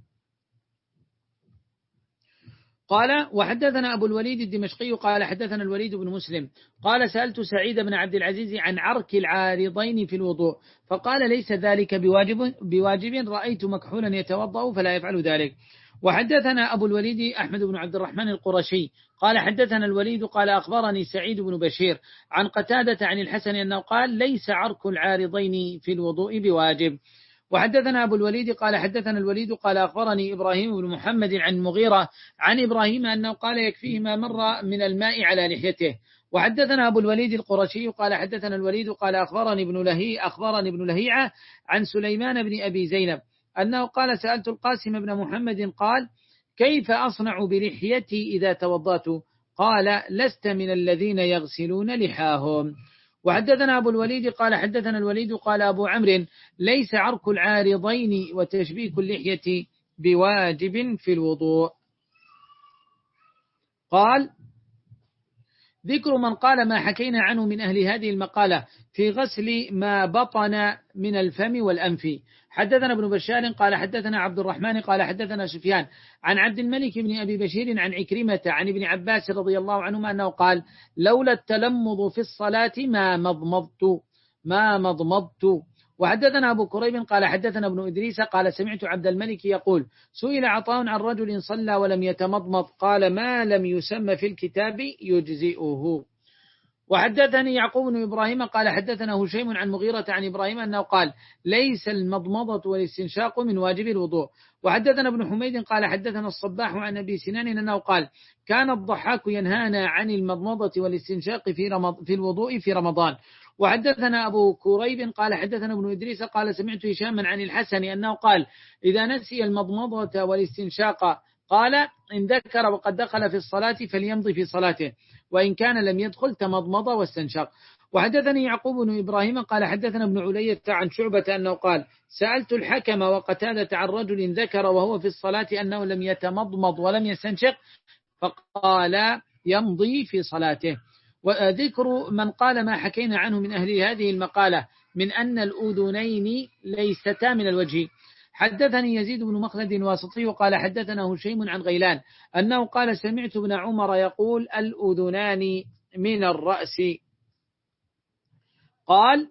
[SPEAKER 1] قال وحدثنا أبو الوليد الدمشقي قال حدثنا الوليد بن مسلم قال سألت سعيد بن عبد العزيز عن عرك العارضين في الوضوء فقال ليس ذلك بواجب, بواجب رأيت مكحولا يتوضأ فلا يفعل ذلك. وحدثنا أبو الوليد أحمد بن عبد الرحمن القرشي قال حدثنا الوليد قال أخبرني سعيد بن بشير عن قتادة عن الحسن أنه قال ليس عرك العارضين في الوضوء بواجب. وحدثنا أبو الوليد قال حدثنا الوليد قال أخبرني إبراهيم بن محمد عن مغيرة عن إبراهيم أنه قال يكفيه ما مر من الماء على لحيته. وحدثنا أبو الوليد القرشي قال حدثنا الوليد قال أخبرني ابن لهي أخبرني ابن لهيعة عن سليمان بن أبي زينب أنه قال سألت القاسم بن محمد قال كيف أصنع بلحيتي إذا توضأت؟ قال لست من الذين يغسلون لحاهم. وحدثنا أبو الوليد قال حدثنا الوليد قال أبو عمرو ليس عرك العارضين وتشبيك اللحية بواجب في الوضوء. قال ذكر من قال ما حكينا عنه من أهل هذه المقالة في غسل ما بطن من الفم والأنف. حدثنا ابن بشار قال حدثنا عبد الرحمن قال حدثنا سفيان عن عبد الملك بن أبي بشير عن عكرمة عن ابن عباس رضي الله عنهما أنه قال لولا التلمض في الصلاة ما مضمضت ما مضمضت. وحدثنا أبو كريب قال حدثنا ابن إدريس قال سمعت عبد الملك يقول سئل عطاء عن رجل صلى ولم يتمضمض قال ما لم يسمى في الكتاب يجزئه. وحدثني يعقوب بن إبراهيم قال حدثنا هشيم عن مغيرة عن إبراهيم أنه قال ليس المضمضة والاستنشاق من واجب الوضوء. وحدثنا ابن حميد قال حدثنا الصباح عن أبي سنان أنه قال كان الضحاك ينهانا عن المضمضة والاستنشاق في, رمض في الوضوء في رمضان. وحدثنا أبو كريب قال حدثنا ابن إدريس قال سمعت هشاما عن الحسن أنه قال إذا نسي المضمضة والاستنشاق قال إن ذكر وقد دخل في الصلاة فليمضي في صلاته وإن كان لم يدخل تمضمض واستنشق. وحدثني يعقوب بن إبراهيم قال حدثنا ابن علية عن شعبة أنه قال سألت الحكم وقتادة عن رجل ذكر وهو في الصلاة أنه لم يتمضمض ولم يستنشق فقال يمضي في صلاته. وذكر من قال ما حكينا عنه من أهل هذه المقالة من أن الأذنين ليستا من الوجه. حدثني يزيد بن مخلد الواسطي قال حدثنا هشيم عن غيلان أنه قال سمعت ابن عمر يقول الأذنان من الرأس. قال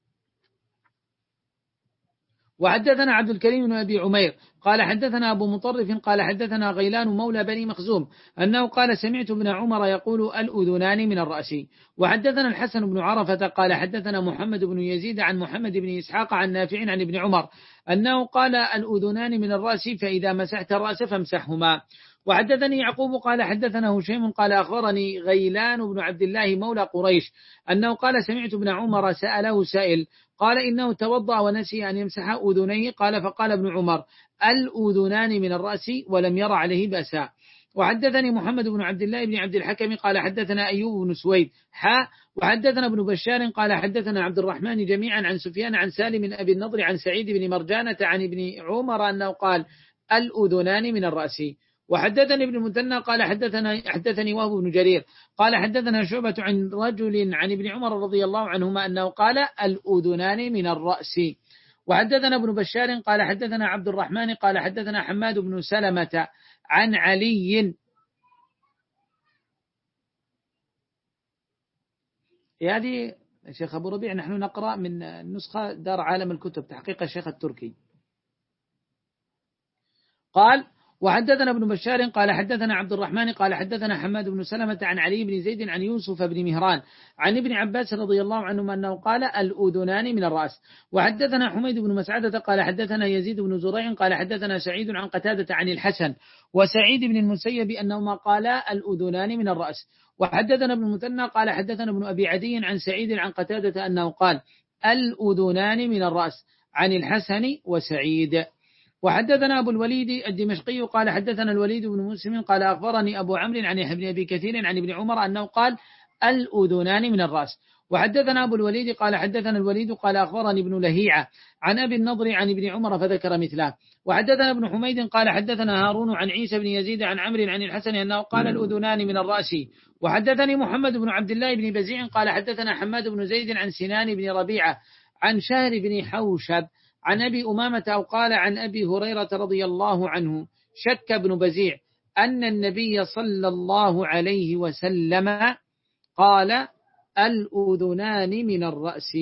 [SPEAKER 1] وحدثنا عبد الكريم بن أبي عمير قال حدثنا أبو مطرف قال حدثنا غيلان مولى بني مخزوم أنه قال سمعت ابن عمر يقول الأذنان من الرأس. وحدثنا الحسن بن عرفة قال حدثنا محمد بن يزيد عن محمد بن إسحاق عن نافع عن ابن عمر أنه قال الأذنان من الرأس فإذا مسحت الرأس فامسحهما. وحدثني يعقوب قال حدثنا هشيم قال أخبرني غيلان بن عبد الله مولى قريش أنه قال سمعت ابن عمر سأله سائل قال إنه توضأ ونسي أن يمسح أذنيه قال فقال ابن عمر الأذنان من الرأس ولم ير عليه بأسا. وحدثني محمد بن عبد الله بن عبد الحكم قال حدثنا أيوب بن سويد حا وحدثنا ابن بشار قال حدثنا عبد الرحمن جميعا عن سفيان عن سالم أبي النضر عن سعيد بن مرجانة عن ابن عمر أنه قال الأذنان من الرأس. وحدثني ابن المثنى قال حدثنا حدثني وهب بن جرير قال حدثنا شعبة عن رجل عن ابن عمر رضي الله عنهما أنه قال الأذنان من الرأس. وحدثنا ابن بشار قال حدثنا عبد الرحمن قال حدثنا حماد بن سلمة عن علي هذه الشيخ أبو ربيع نحن نقرأ من النسخة دار عالم الكتب تحقيق الشيخ التركي. قال وحدثنا ابن بشار قال حدثنا عبد الرحمن قال حدثنا حماد بن سلمة عن علي بن زيد عن يوسف بن مهران عن ابن عباس رضي الله عنهما أنه قال الأذنان من الرأس. وحدثنا حميد بن مسعدة قال حدثنا يزيد بن زريع قال حدثنا سعيد عن قتادة عن الحسن وسعيد بن المسيب أنهما قالا الأذنان من الرأس. وحدثنا ابن المثنى قال حدثنا ابن أبي عدي عن سعيد عن قتادة أنه قال الأذنان من الرأس عن الحسن وسعيد. وحدثنا أبو الوليد الدمشقي قال حدثنا الوليد بن مسلم قال أخبرني أبو عمرو عن ابن أبي كثير عن ابن عمر أنه قال الأذنان من الرأس. وحدثنا أبو الوليد قال حدثنا الوليد قال أخبرني ابن لهيعة عن أبي النضر عن ابن عمر فذكر مثله. وحدثنا ابن حميد قال حدثنا هارون عن عيسى بن يزيد عن عمرو عن الحسن أنه قال الأذنان من الرأس. وحدثني محمد بن عبد الله بن بزيع قال حدثنا حماد بن زيد عن سنان بن ربيعة عن شهر بن حوشب عن أبي أمامة أو قال عن أبي هريرة رضي الله عنه شك ابن بزيع أن النبي صلى الله عليه وسلم قال الأذنان من الرأس.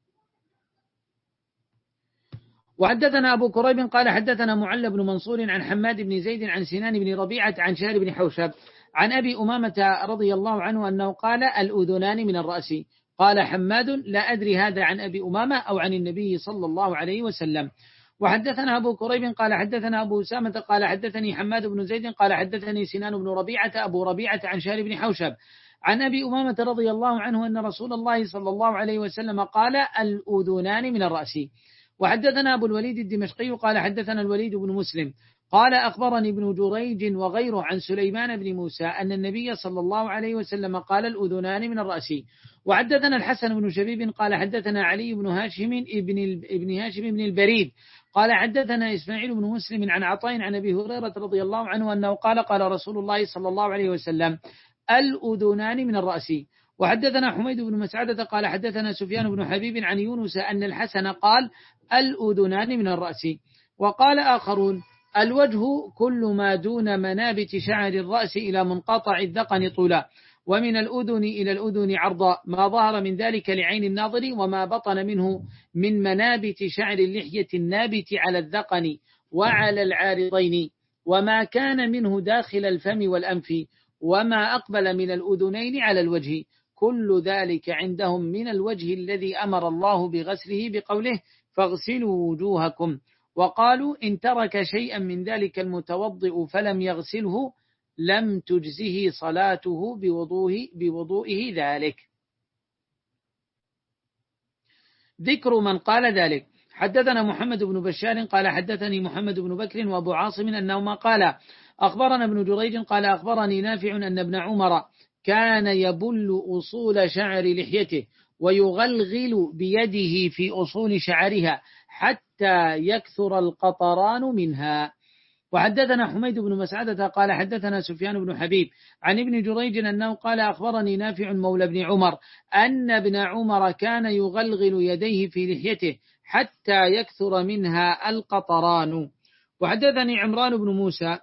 [SPEAKER 1] وحدثنا أبو كريب قال حدثنا معل بن منصور عن حماد بن زيد عن سنان بن ربيعة عن شهر بن حوشب عن أبي أمامة رضي الله عنه أنه قال الأذنان من الرأس. قال حماد لا أدري هذا عن أبي أمامة أو عن النبي صلى الله عليه وسلم. وحدثنا أبو كريب قال حدثنا أبو أسامة قال حدثني حماد بن زيد قال حدثني سنان بن ربيعة أبو ربيعة عن شهر بن حوشب عن أبي أمامة رضي الله عنه أن رسول الله صلى الله عليه وسلم قال الأذنان من الرأس. وحدثنا أبو الوليد الدمشقي قال حدثنا الوليد بن مسلم قال أخبرني ابن جريج وغيره عن سليمان بن موسى أن النبي صلى الله عليه وسلم قال الأذنان من الرأس. وحدثنا الحسن بن شبيب قال حدثنا علي بن هاشم ابن ابن هاشم بن البريد قال حدثنا إسماعيل بن مسلم عن عطاء عن أبي هريرة رضي الله عنه أنه قال قال رسول الله صلى الله عليه وسلم الأذنان من الرأس. وحدثنا حميد بن مسعدة قال حدثنا سفيان بن حبيب عن يونس أن الحسن قال الأذنان من الرأس. وقال آخرون الوجه كل ما دون منابت شعر الرأس إلى منقطع الذقن طولا، ومن الأذن إلى الأذن عرضا، ما ظهر من ذلك لعين الناظر وما بطن منه من منابت شعر اللحية النابت على الذقن وعلى العارضين، وما كان منه داخل الفم والأنف، وما أقبل من الأذنين على الوجه، كل ذلك عندهم من الوجه الذي أمر الله بغسله بقوله فاغسلوا وجوهكم. وقالوا إن ترك شيئا من ذلك المتوضئ فلم يغسله لم تجزه صلاته بوضوءه, بوضوئه ذلك. ذكر من قال ذلك. حدثنا محمد بن بشار قال حدثني محمد بن بكر وابو عاصم أنهما قال أخبرنا ابن جريج قال أخبرني نافع أن ابن عمر كان يبل أصول شعر لحيته ويغلغل بيده في أصول شعرها حتى يكثر القطران منها. وحدثنا حميد بن مسعدة قال حدثنا سفيان بن حبيب عن ابن جريج أنه قال أخبرني نافع مولى ابن عمر أن ابن عمر كان يغلغل يديه في لحيته حتى يكثر منها القطران. وحدثني عمران بن موسى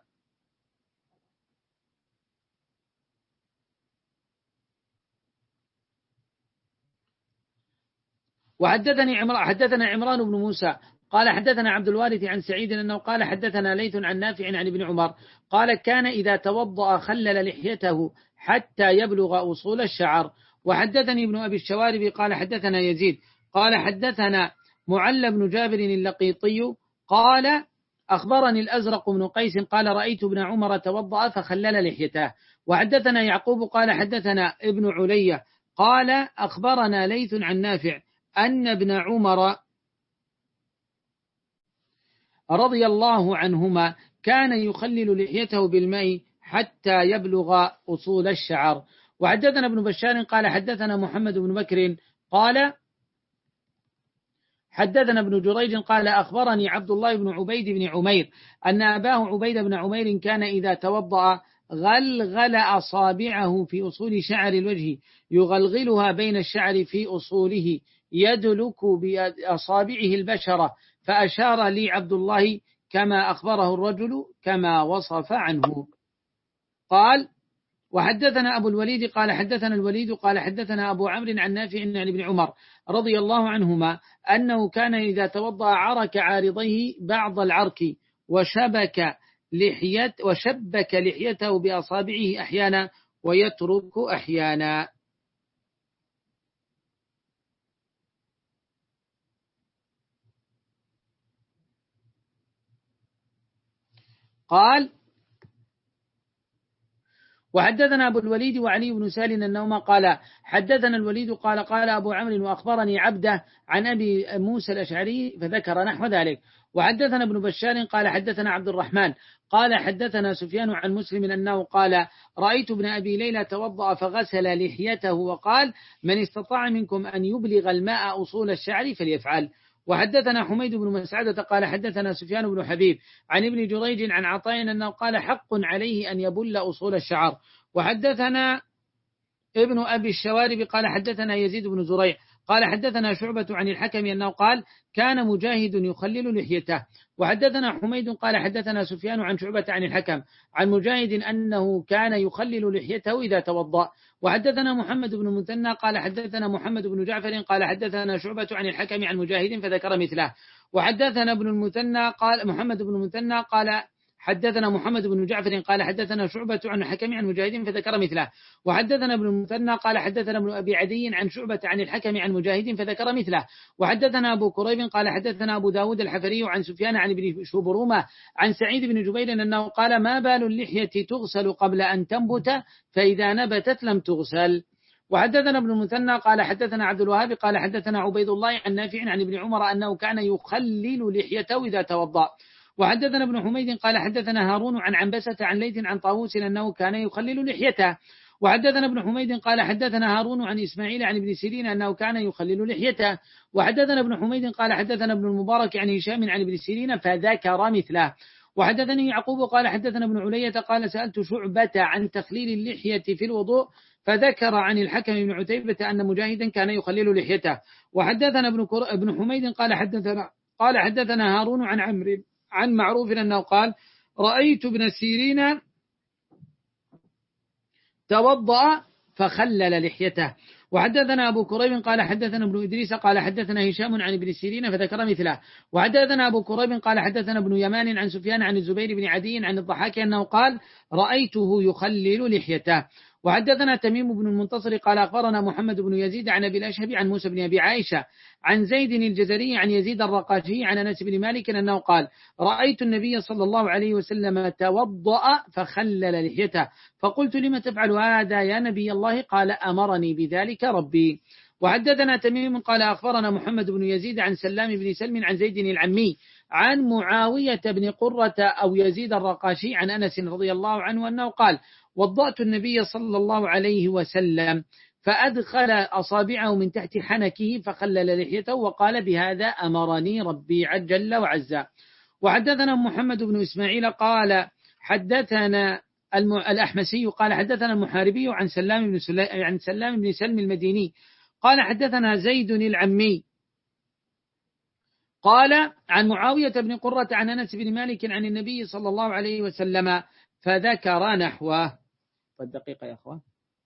[SPEAKER 1] وحدثني عمران حدثنا عمران بن موسى قال حدثنا عبد الوارث عن سعيد أنه قال حدثنا ليث عن نافع عن ابن عمر قال كان إذا توضأ خلل لحيته حتى يبلغ أصول الشعر. وحدثني ابن أبي الشوارب قال حدثنا يزيد قال حدثنا معل بن جابر اللقيطي قال أخبرني الأزرق بن قيس قال رأيت ابن عمر توضأ فخلل لحيته. وحدثنا يعقوب قال حدثنا ابن علية قال أخبرنا ليث عن نافع أن ابن عمر رضي الله عنهما كان يخلل لحيته بالماء حتى يبلغ أصول الشعر. وحدثنا ابن بشار قال حدثنا محمد بن بكر قال حدثنا ابن جريج قال أخبرني عبد الله بن عبيد بن عمير أن أباه عبيد بن عمير كان إذا توضأ غلغل أصابعه في أصول شعر الوجه يغلغلها بين الشعر في أصوله يدلك بأصابعه البشرة، فأشار لي عبد الله كما أخبره الرجل كما وصف عنه. قال وحدثنا أبو الوليد قال حدثنا الوليد قال حدثنا أبو عمرو عن نافع عن ابن عمر رضي الله عنهما أنه كان إذا توضأ عرك عارضيه بعض العرك وشبك لحيت وشبك لحيته بأصابعه أحيانا ويترك أحيانا. قال وحدثنا أبو الوليد وعلي بن سالم أنهما قال حدثنا الوليد قال قال أبو عمرو وأخبرني عبده عن أبي موسى الأشعري فذكر نحو ذلك. وحدثنا ابن بشار قال حدثنا عبد الرحمن قال حدثنا سفيان عن مسلم أنه قال رأيت ابن أبي ليلى توضأ فغسل لحيته وقال من استطاع منكم أن يبلغ الماء أصول الشعر فليفعل. وحدثنا حميد بن مسعدة قال حدثنا سفيان بن حبيب عن ابن جريج عن عطاء أنه قال حق عليه أن يبل أصول الشعر. وحدثنا ابن أبي الشوارب قال حدثنا يزيد بن زريع قال حدثنا شعبة عن الحكم أنه قال كان مجاهد يخلل لحيته. وحدثنا حميد قال حدثنا سفيان عن شعبة عن الحكم عن مجاهد أنه كان يخلل لحيته إذا توضأ. وحدثنا محمد بن المثنى قال حدثنا محمد بن جعفر قال حدثنا شعبة عن الحكم عن مجاهد فذكر مثله. وحدثنا ابن المثنى قال محمد بن المثنى قال حدثنا محمد بن جعفر قال حدثنا شعبة عن الحكم عن مجاهد فذكر مثله. وحدثنا ابن المثنى قال حدثنا ابن أبي عدي عن شعبة عن الحكم عن مجاهد فذكر مثله. وحدثنا أبو كريب قال حدثنا أبو داود الحفري عن سفيان عن ابن شبرومة عن سعيد بن جبير أنه قال ما بال اللحية تغسل قبل أن تنبت فإذا نبتت لم تغسل. وحدثنا ابن المثنى قال حدثنا عبد الوهاب قال حدثنا عبيد الله عن نافع عن ابن عمر أنه كان يخلل لحيته إذا توضأ. وحدثنا ابن حميد قال حدثنا هارون عن عنبسة عن ليث عن طاووس أنه كان يخلل لحيته. وحدثنا ابن حميد قال حدثنا هارون عن إسماعيل عن ابن سيرين أنه كان يخلل لحيته. وحدثنا ابن حميد قال حدثنا ابن المبارك عن هشام عن ابن سيرين فذكر مثله. وحدثني يعقوب قال حدثنا ابن علية قال سألت شعبة عن تخليل اللحية في الوضوء فذكر عن الحكم بن عتيبة أن مجاهدا كان يخلل لحيته. وحدثنا ابن ابن حميد قال حدثنا قال حدثنا هارون عن عمرو عن معروف أنه قال رأيت ابن سيرين توضأ فخلل لحيته. وحدثنا أبو كريب قال حدثنا ابن إدريس قال حدثنا هشام عن ابن سيرين فذكر مثله. وحدثنا أبو كريب قال حدثنا ابن يمان عن سفيان عن الزبير بن عدي عن الضحاك أنه قال رأيته يخلل لحيته. وحدثنا تميم بن المنتصر قال أخبرنا محمد بن يزيد عن أبي الأشهب عن موسى بن أبي عائشة عن زيد الجزري عن يزيد الرقاشي عن أنس بن مالك أنه قال رأيت النبي صلى الله عليه وسلم توضأ فخلل لحيته فقلت لم تفعل هذا يا نبي الله؟ قال أمرني بذلك ربي. وحدثنا تميم قال أخبرنا محمد بن يزيد عن سلام بن سلم عن زيد العمي عن معاوية بن قرة أو يزيد الرقاشي عن أنس رضي الله عنه أنه قال وضأت النبي صلى الله عليه وسلم فأدخل أصابعه من تحت حنكه فخلل لحيته وقال بهذا أمرني ربي جل وعز. وحدثنا محمد بن إسماعيل قال حدثنا الأحمسي قال حدثنا المحاربي عن سلام بن سل... عن سلام بن سلم المديني قال حدثنا زيد العمي قال عن معاوية بن قرة عن أنس بن مالك عن النبي صلى الله عليه وسلم فذكر نحوه. طيب دقيقة يا أخوان.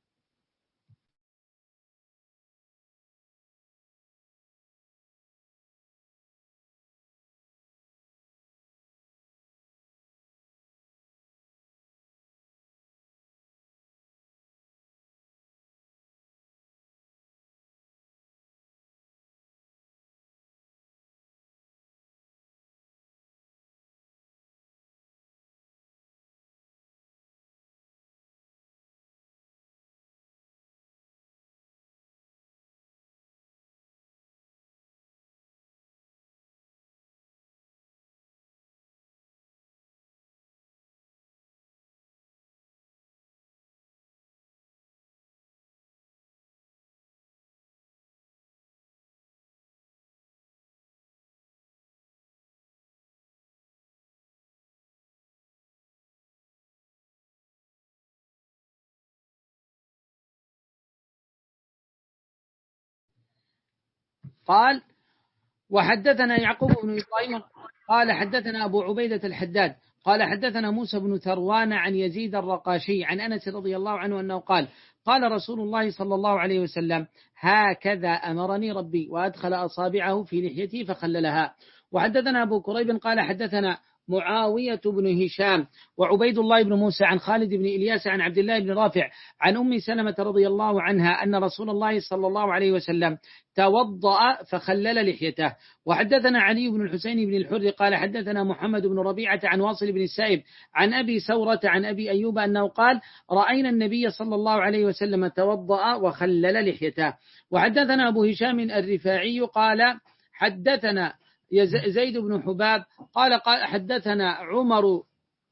[SPEAKER 1] قال وحدثنا يعقوب بن إبراهيم قال حدثنا أبو عبيدة الحداد قال حدثنا موسى بن ثروان عن يزيد الرقاشي عن أنس رضي الله عنه أنه قال قال رسول الله صلى الله عليه وسلم هكذا أمرني ربي وأدخل أصابعه في لحيته فخللها. وحدثنا أبو كريب قال حدثنا معاوية بن هشام وعبيد الله بن موسى عن خالد بن إلياس عن عبد الله بن رافع عن أم سلمة رضي الله عنها أن رسول الله صلى الله عليه وسلم توضأ فخلل لحيته. وحدثنا علي بن الحسين بن الحر قال حدثنا محمد بن ربيعة عن واصل بن السائب عن أبي ثورة عن أبي أيوب أنه قال رأينا النبي صلى الله عليه وسلم توضأ وخلل لحيته. وحدثنا أبو هشام الرفاعي قال حدثنا زيد بن حباب قال حدثنا عمر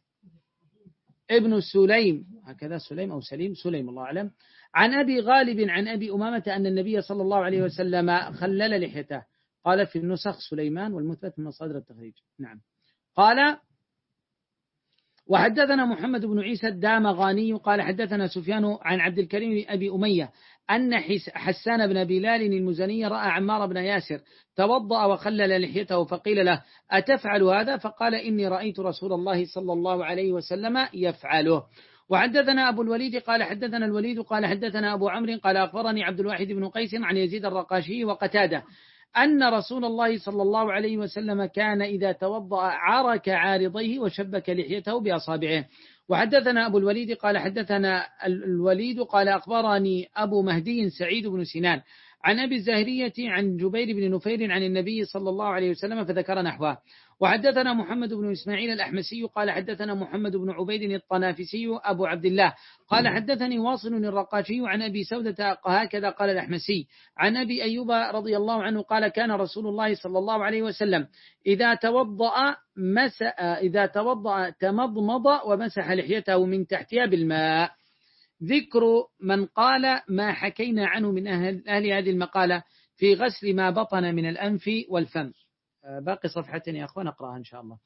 [SPEAKER 1] ابن سليم هكذا سليم أو سليم سليم الله أعلم عن أبي غالب عن أبي أمامة أن النبي صلى الله عليه وسلم خلل لحيته. قال في النسخ سليمان والمثبت من مصادر التخريج. نعم. قال وحدثنا محمد بن عيسى الدامغاني قال حدثنا سفيان عن عبد الكريم بن أبي أمية أن حسان بن بلال المزني رأى عمار بن ياسر توضأ وخلل لحيته فقيل له أتفعل هذا؟ فقال إني رأيت رسول الله صلى الله عليه وسلم يفعله. وحدثنا أبو الوليد قال حدثنا الوليد قال حدثنا أبو عمرو قال أخبرني عبد الواحد بن قيس عن يزيد الرقاشي وقتادة أن رسول الله صلى الله عليه وسلم كان إذا توضأ عرك عارضيه وشبك لحيته بأصابعه. وحدثنا أبو الوليد قال حدثنا الوليد قال أخبرني أبو مهدي سعيد بن سنان عن أبي الزاهرية عن جبير بن نفير عن النبي صلى الله عليه وسلم فذكر نحوه. وحدثنا محمد بن إسماعيل الأحمسي قال حدثنا محمد بن عبيد الطنافسي أبو عبد الله قال حدثني واصل الرقاشي عن أبي سودة هكذا قال الأحمسي عن أبي أيوب رضي الله عنه قال كان رسول الله صلى الله عليه وسلم إذا توضأ مس إذا توضأ تمضمض ومسح لحيته من تحتها بالماء. ذكر من قال ما حكينا عنه من أهل, أهل هذه المقالة في غسل ما بطن من الأنف والفم. باقي صفحتين يا أخوان أقرأها إن شاء الله.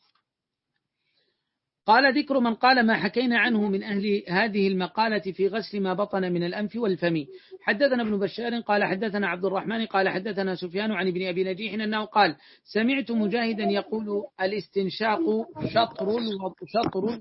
[SPEAKER 1] قال ذكر من قال ما حكينا عنه من أهل هذه المقالة في غسل ما بطن من الأنف والفم. حدثنا ابن بشار قال حدثنا عبد الرحمن قال حدثنا سفيان عن ابن أبي نجيح أنه قال سمعت مجاهدا يقول الاستنشاق شطر شطر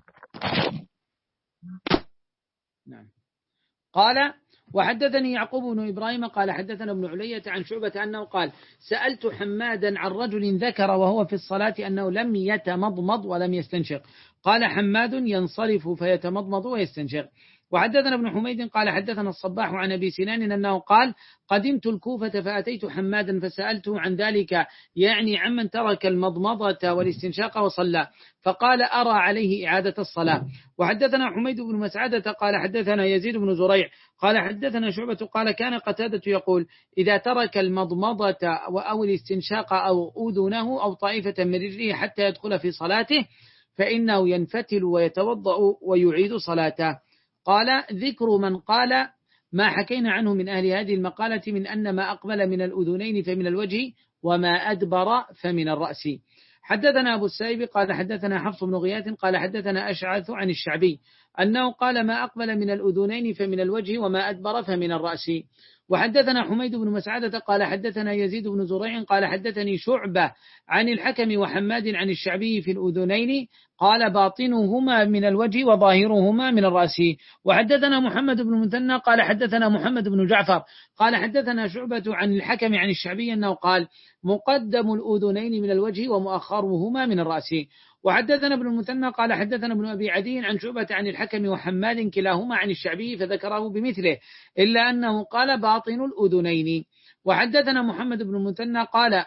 [SPEAKER 1] نعم. قال وحدثني يعقوب بن إبراهيم قال حدثنا ابن علية عن شعبة أنه قال سألت حمادا عن رجل ذكر وهو في الصلاة أنه لم يتمضمض ولم يستنشق. قال حماد ينصرف فيتمضمض ويستنشق. وحدثنا ابن حميد قال حدثنا الصباح عن أبي سنان أنه قال قدمت الكوفة فأتيت حمادا فسألته عن ذلك يعني عمن ترك المضمضة والاستنشاق وصلى فقال أرى عليه إعادة الصلاة. وحدثنا حميد بن مسعدة قال حدثنا يزيد بن زريع قال حدثنا شعبة قال كان قتادة يقول إذا ترك المضمضة أو الاستنشاق أو أذنه أو طائفة من رجله حتى يدخل في صلاته فإنه ينفتل ويتوضأ ويعيد صلاته. قال ذكر من قال ما حكينا عنه من أهل هذه المقالة من أن ما أقبل من الأذنين فمن الوجه وما أدبر فمن الرأس. حدثنا أبو السائب قال حدثنا حفص بن غياث قال حدثنا أشعث عن الشعبي أنه قال ما أقبل من الأذنين فمن الوجه وما أدبر فمن الرأس. وحدثنا حميد بن مسعدة قال حدثنا يزيد بن زريع قال حدثني شعبة عن الحكم وحماد عن الشعبي في الأذنين قال باطنهما من الوجه وظاهرهما من الرأس. وحدثنا محمد بن مثنى قال حدثنا محمد بن جعفر قال حدثنا شعبة عن الحكم عن الشعبي أنه قال مقدم الأذنين من الوجه ومؤخرهما من الرأس. وحدثنا ابن المثنى قال حدثنا ابن أبي عدي عن شعبة عن الحكم وحماد كلاهما عن الشعبي فذكره بمثله إلا أنه قال باطن الأذنين. وحدثنا محمد بن المثنى قال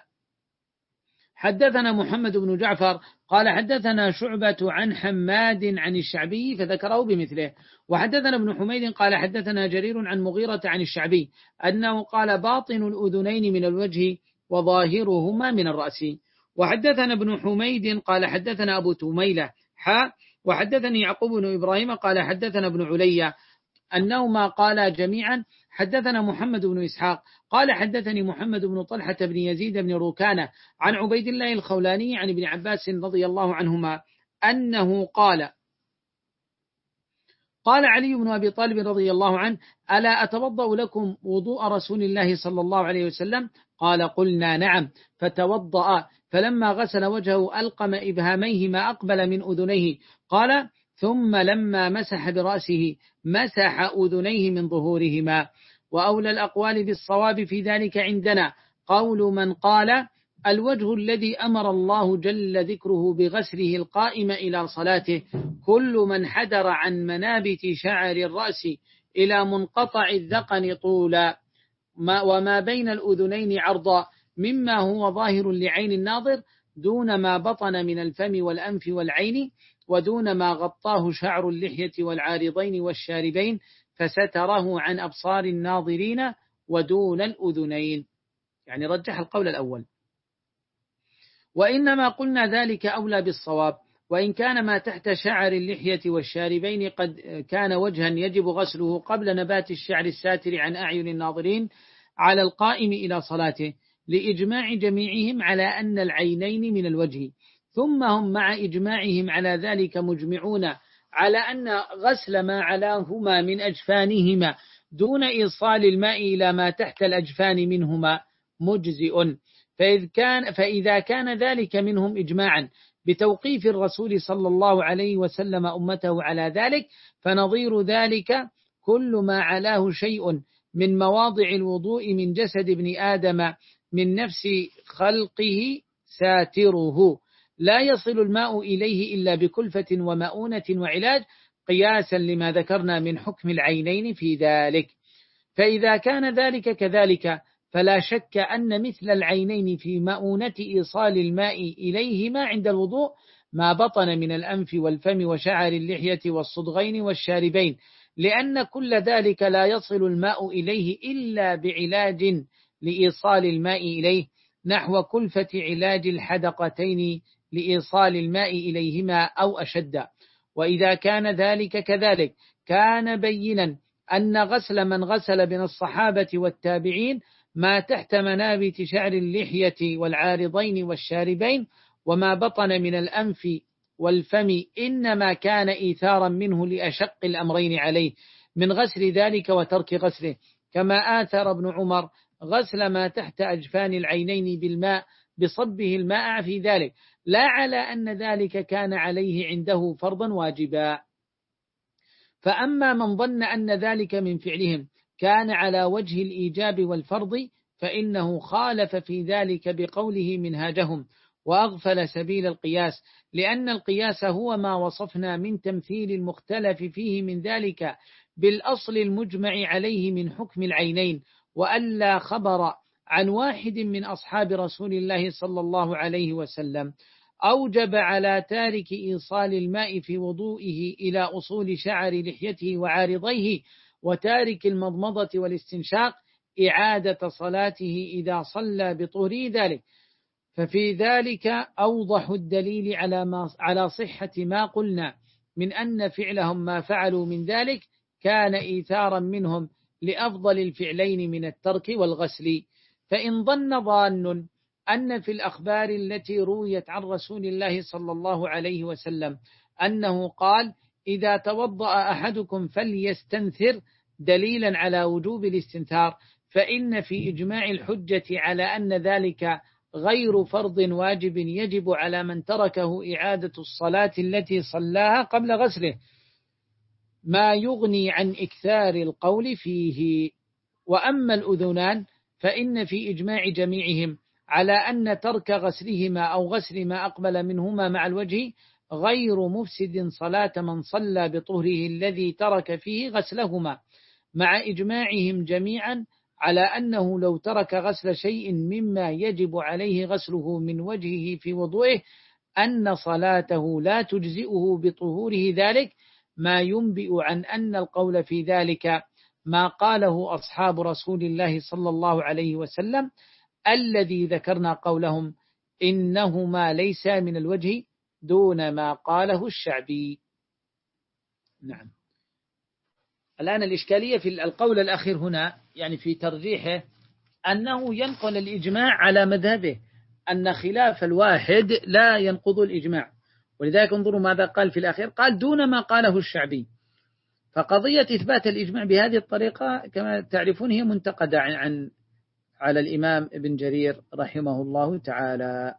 [SPEAKER 1] حدثنا محمد بن جعفر قال حدثنا شعبة عن حماد عن الشعبي فذكره بمثله. وحدثنا ابن حميد قال حدثنا جرير عن مغيرة عن الشعبي أنه قال باطن الأذنين من الوجه وظاهرهما من الرأس. وحدثنا ابن حميد قال حدثنا أبو تميلة حا وحدثني يعقوب بن إبراهيم قال حدثنا ابن علية أنهما قالا جميعا حدثنا محمد بن إسحاق قال حدثني محمد بن طلحة بن يزيد بن روكانة عن عبيد الله الخولاني عن ابن عباس رضي الله عنهما أنه قال قال علي بن أبي طالب رضي الله عنه ألا أتوضأ لكم وضوء رسول الله صلى الله عليه وسلم قال قلنا نعم فتوضأ فلما غسل وجهه ألقم إبهاميه ما أقبل من أذنيه قال ثم لما مسح برأسه مسح أذنيه من ظهورهما. وأولى الأقوال بالصواب في ذلك عندنا قول من قال الوجه الذي أمر الله جل ذكره بغسله القائم إلى صلاته كل من حدر عن منابت شعر الرأس إلى منقطع الذقن طولا وما بين الأذنين عرضا مما هو ظاهر لعين الناظر دون ما بطن من الفم والأنف والعين ودون ما غطاه شعر اللحية والعارضين والشاربين فستره عن أبصار الناظرين ودون الأذنين. يعني رجح القول الأول. وإنما قلنا ذلك أولى بالصواب وإن كان ما تحت شعر اللحية والشاربين قد كان وجها يجب غسله قبل نبات الشعر الساتر عن أعين الناظرين على القائم إلى صلاته لإجماع جميعهم على أن العينين من الوجه ثم هم مع إجماعهم على ذلك مجمعون على أن غسل ما علاهما من أجفانهما دون إيصال الماء إلى ما تحت الأجفان منهما مجزئ. فإذا كان, فإذا كان ذلك منهم إجماعا بتوقيف الرسول صلى الله عليه وسلم أمته على ذلك فنظير ذلك كل ما علاه شيء من مواضع الوضوء من جسد ابن آدم من نفس خلقه ساتره لا يصل الماء إليه إلا بكلفة ومؤونة وعلاج قياسا لما ذكرنا من حكم العينين في ذلك. فإذا كان ذلك كذلك فلا شك أن مثل العينين في مؤونة إيصال الماء إليهما عند الوضوء ما بطن من الأنف والفم وشعر اللحية والصدغين والشاربين، لأن كل ذلك لا يصل الماء إليه إلا بعلاج لإيصال الماء إليه، نحو كلفة علاج الحدقتين لإيصال الماء إليهما أو أشد. وإذا كان ذلك كذلك كان بينا أن غسل من غسل من الصحابة والتابعين ما تحت منابت شعر اللحية والعارضين والشاربين وما بطن من الأنف والفم إنما كان إيثارا منه لأشق الأمرين عليه من غسل ذلك وترك غسله، كما آثر ابن عمر غسل ما تحت أجفان العينين بالماء بصبه الماء في ذلك، لا على أن ذلك كان عليه عنده فرضا واجبا. فأما من ظن أن ذلك من فعلهم كان على وجه الإيجاب والفرض فإنه خالف في ذلك بقوله منهاجهم وأغفل سبيل القياس، لأن القياس هو ما وصفنا من تمثيل المختلف فيه من ذلك بالأصل المجمع عليه من حكم العينين، وألا خبر عن واحد من أصحاب رسول الله صلى الله عليه وسلم أوجب على تارك إيصال الماء في وضوئه إلى أصول شعر لحيته وعارضيه وتارك المضمضة والاستنشاق إعادة صلاته إذا صلى بطهره ذلك، ففي ذلك أوضح الدليل على ما على صحة ما قلنا من أن فعلهم ما فعلوا من ذلك كان إيثارا منهم لأفضل الفعلين من الترك والغسل. فإن ظن ظان أن في الأخبار التي رويت عن رسول الله صلى الله عليه وسلم أنه قال إذا توضأ أحدكم فليستنثر دليلا على وجوب الاستنثار، فإن في إجماع الحجة على أن ذلك غير فرض واجب يجب على من تركه إعادة الصلاة التي صلاها قبل غسله، ما يغني عن إكثار القول فيه. وأما الأذنان فإن في إجماع جميعهم على أن ترك غسلهما أو غسل ما أقبل منهما مع الوجه غير مفسد صلاة من صلى بطهره الذي ترك فيه غسلهما، مع إجماعهم جميعا على أنه لو ترك غسل شيء مما يجب عليه غسله من وجهه في وضوئه أن صلاته لا تجزئه بطهوره ذلك، ما ينبئ عن أن القول في ذلك ما قاله أصحاب رسول الله صلى الله عليه وسلم الذي ذكرنا قولهم إنهما ليس من الوجه دون ما قاله الشعبي. نعم. الآن الإشكالية في القول الأخير هنا يعني في ترجيحه أنه ينقل الإجماع على مذهبه أن خلاف الواحد لا ينقض الإجماع، ولذلك انظروا ماذا قال في الأخير، قال دون ما قاله الشعبي. فقضية إثبات الإجماع بهذه الطريقة كما تعرفون هي منتقدة عن على الإمام ابن جرير رحمه الله تعالى.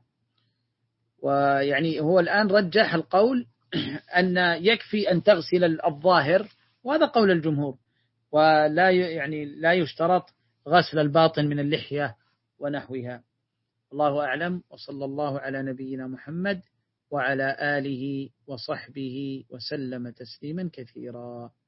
[SPEAKER 1] ويعني هو الآن رجح القول أن يكفي أن تغسل الظاهر، وهذا قول الجمهور، ولا يعني لا يشترط غسل الباطن من اللحية ونحوها. الله أعلم، وصلى الله على نبينا محمد وعلى آله وصحبه وسلم تسليما كثيرا.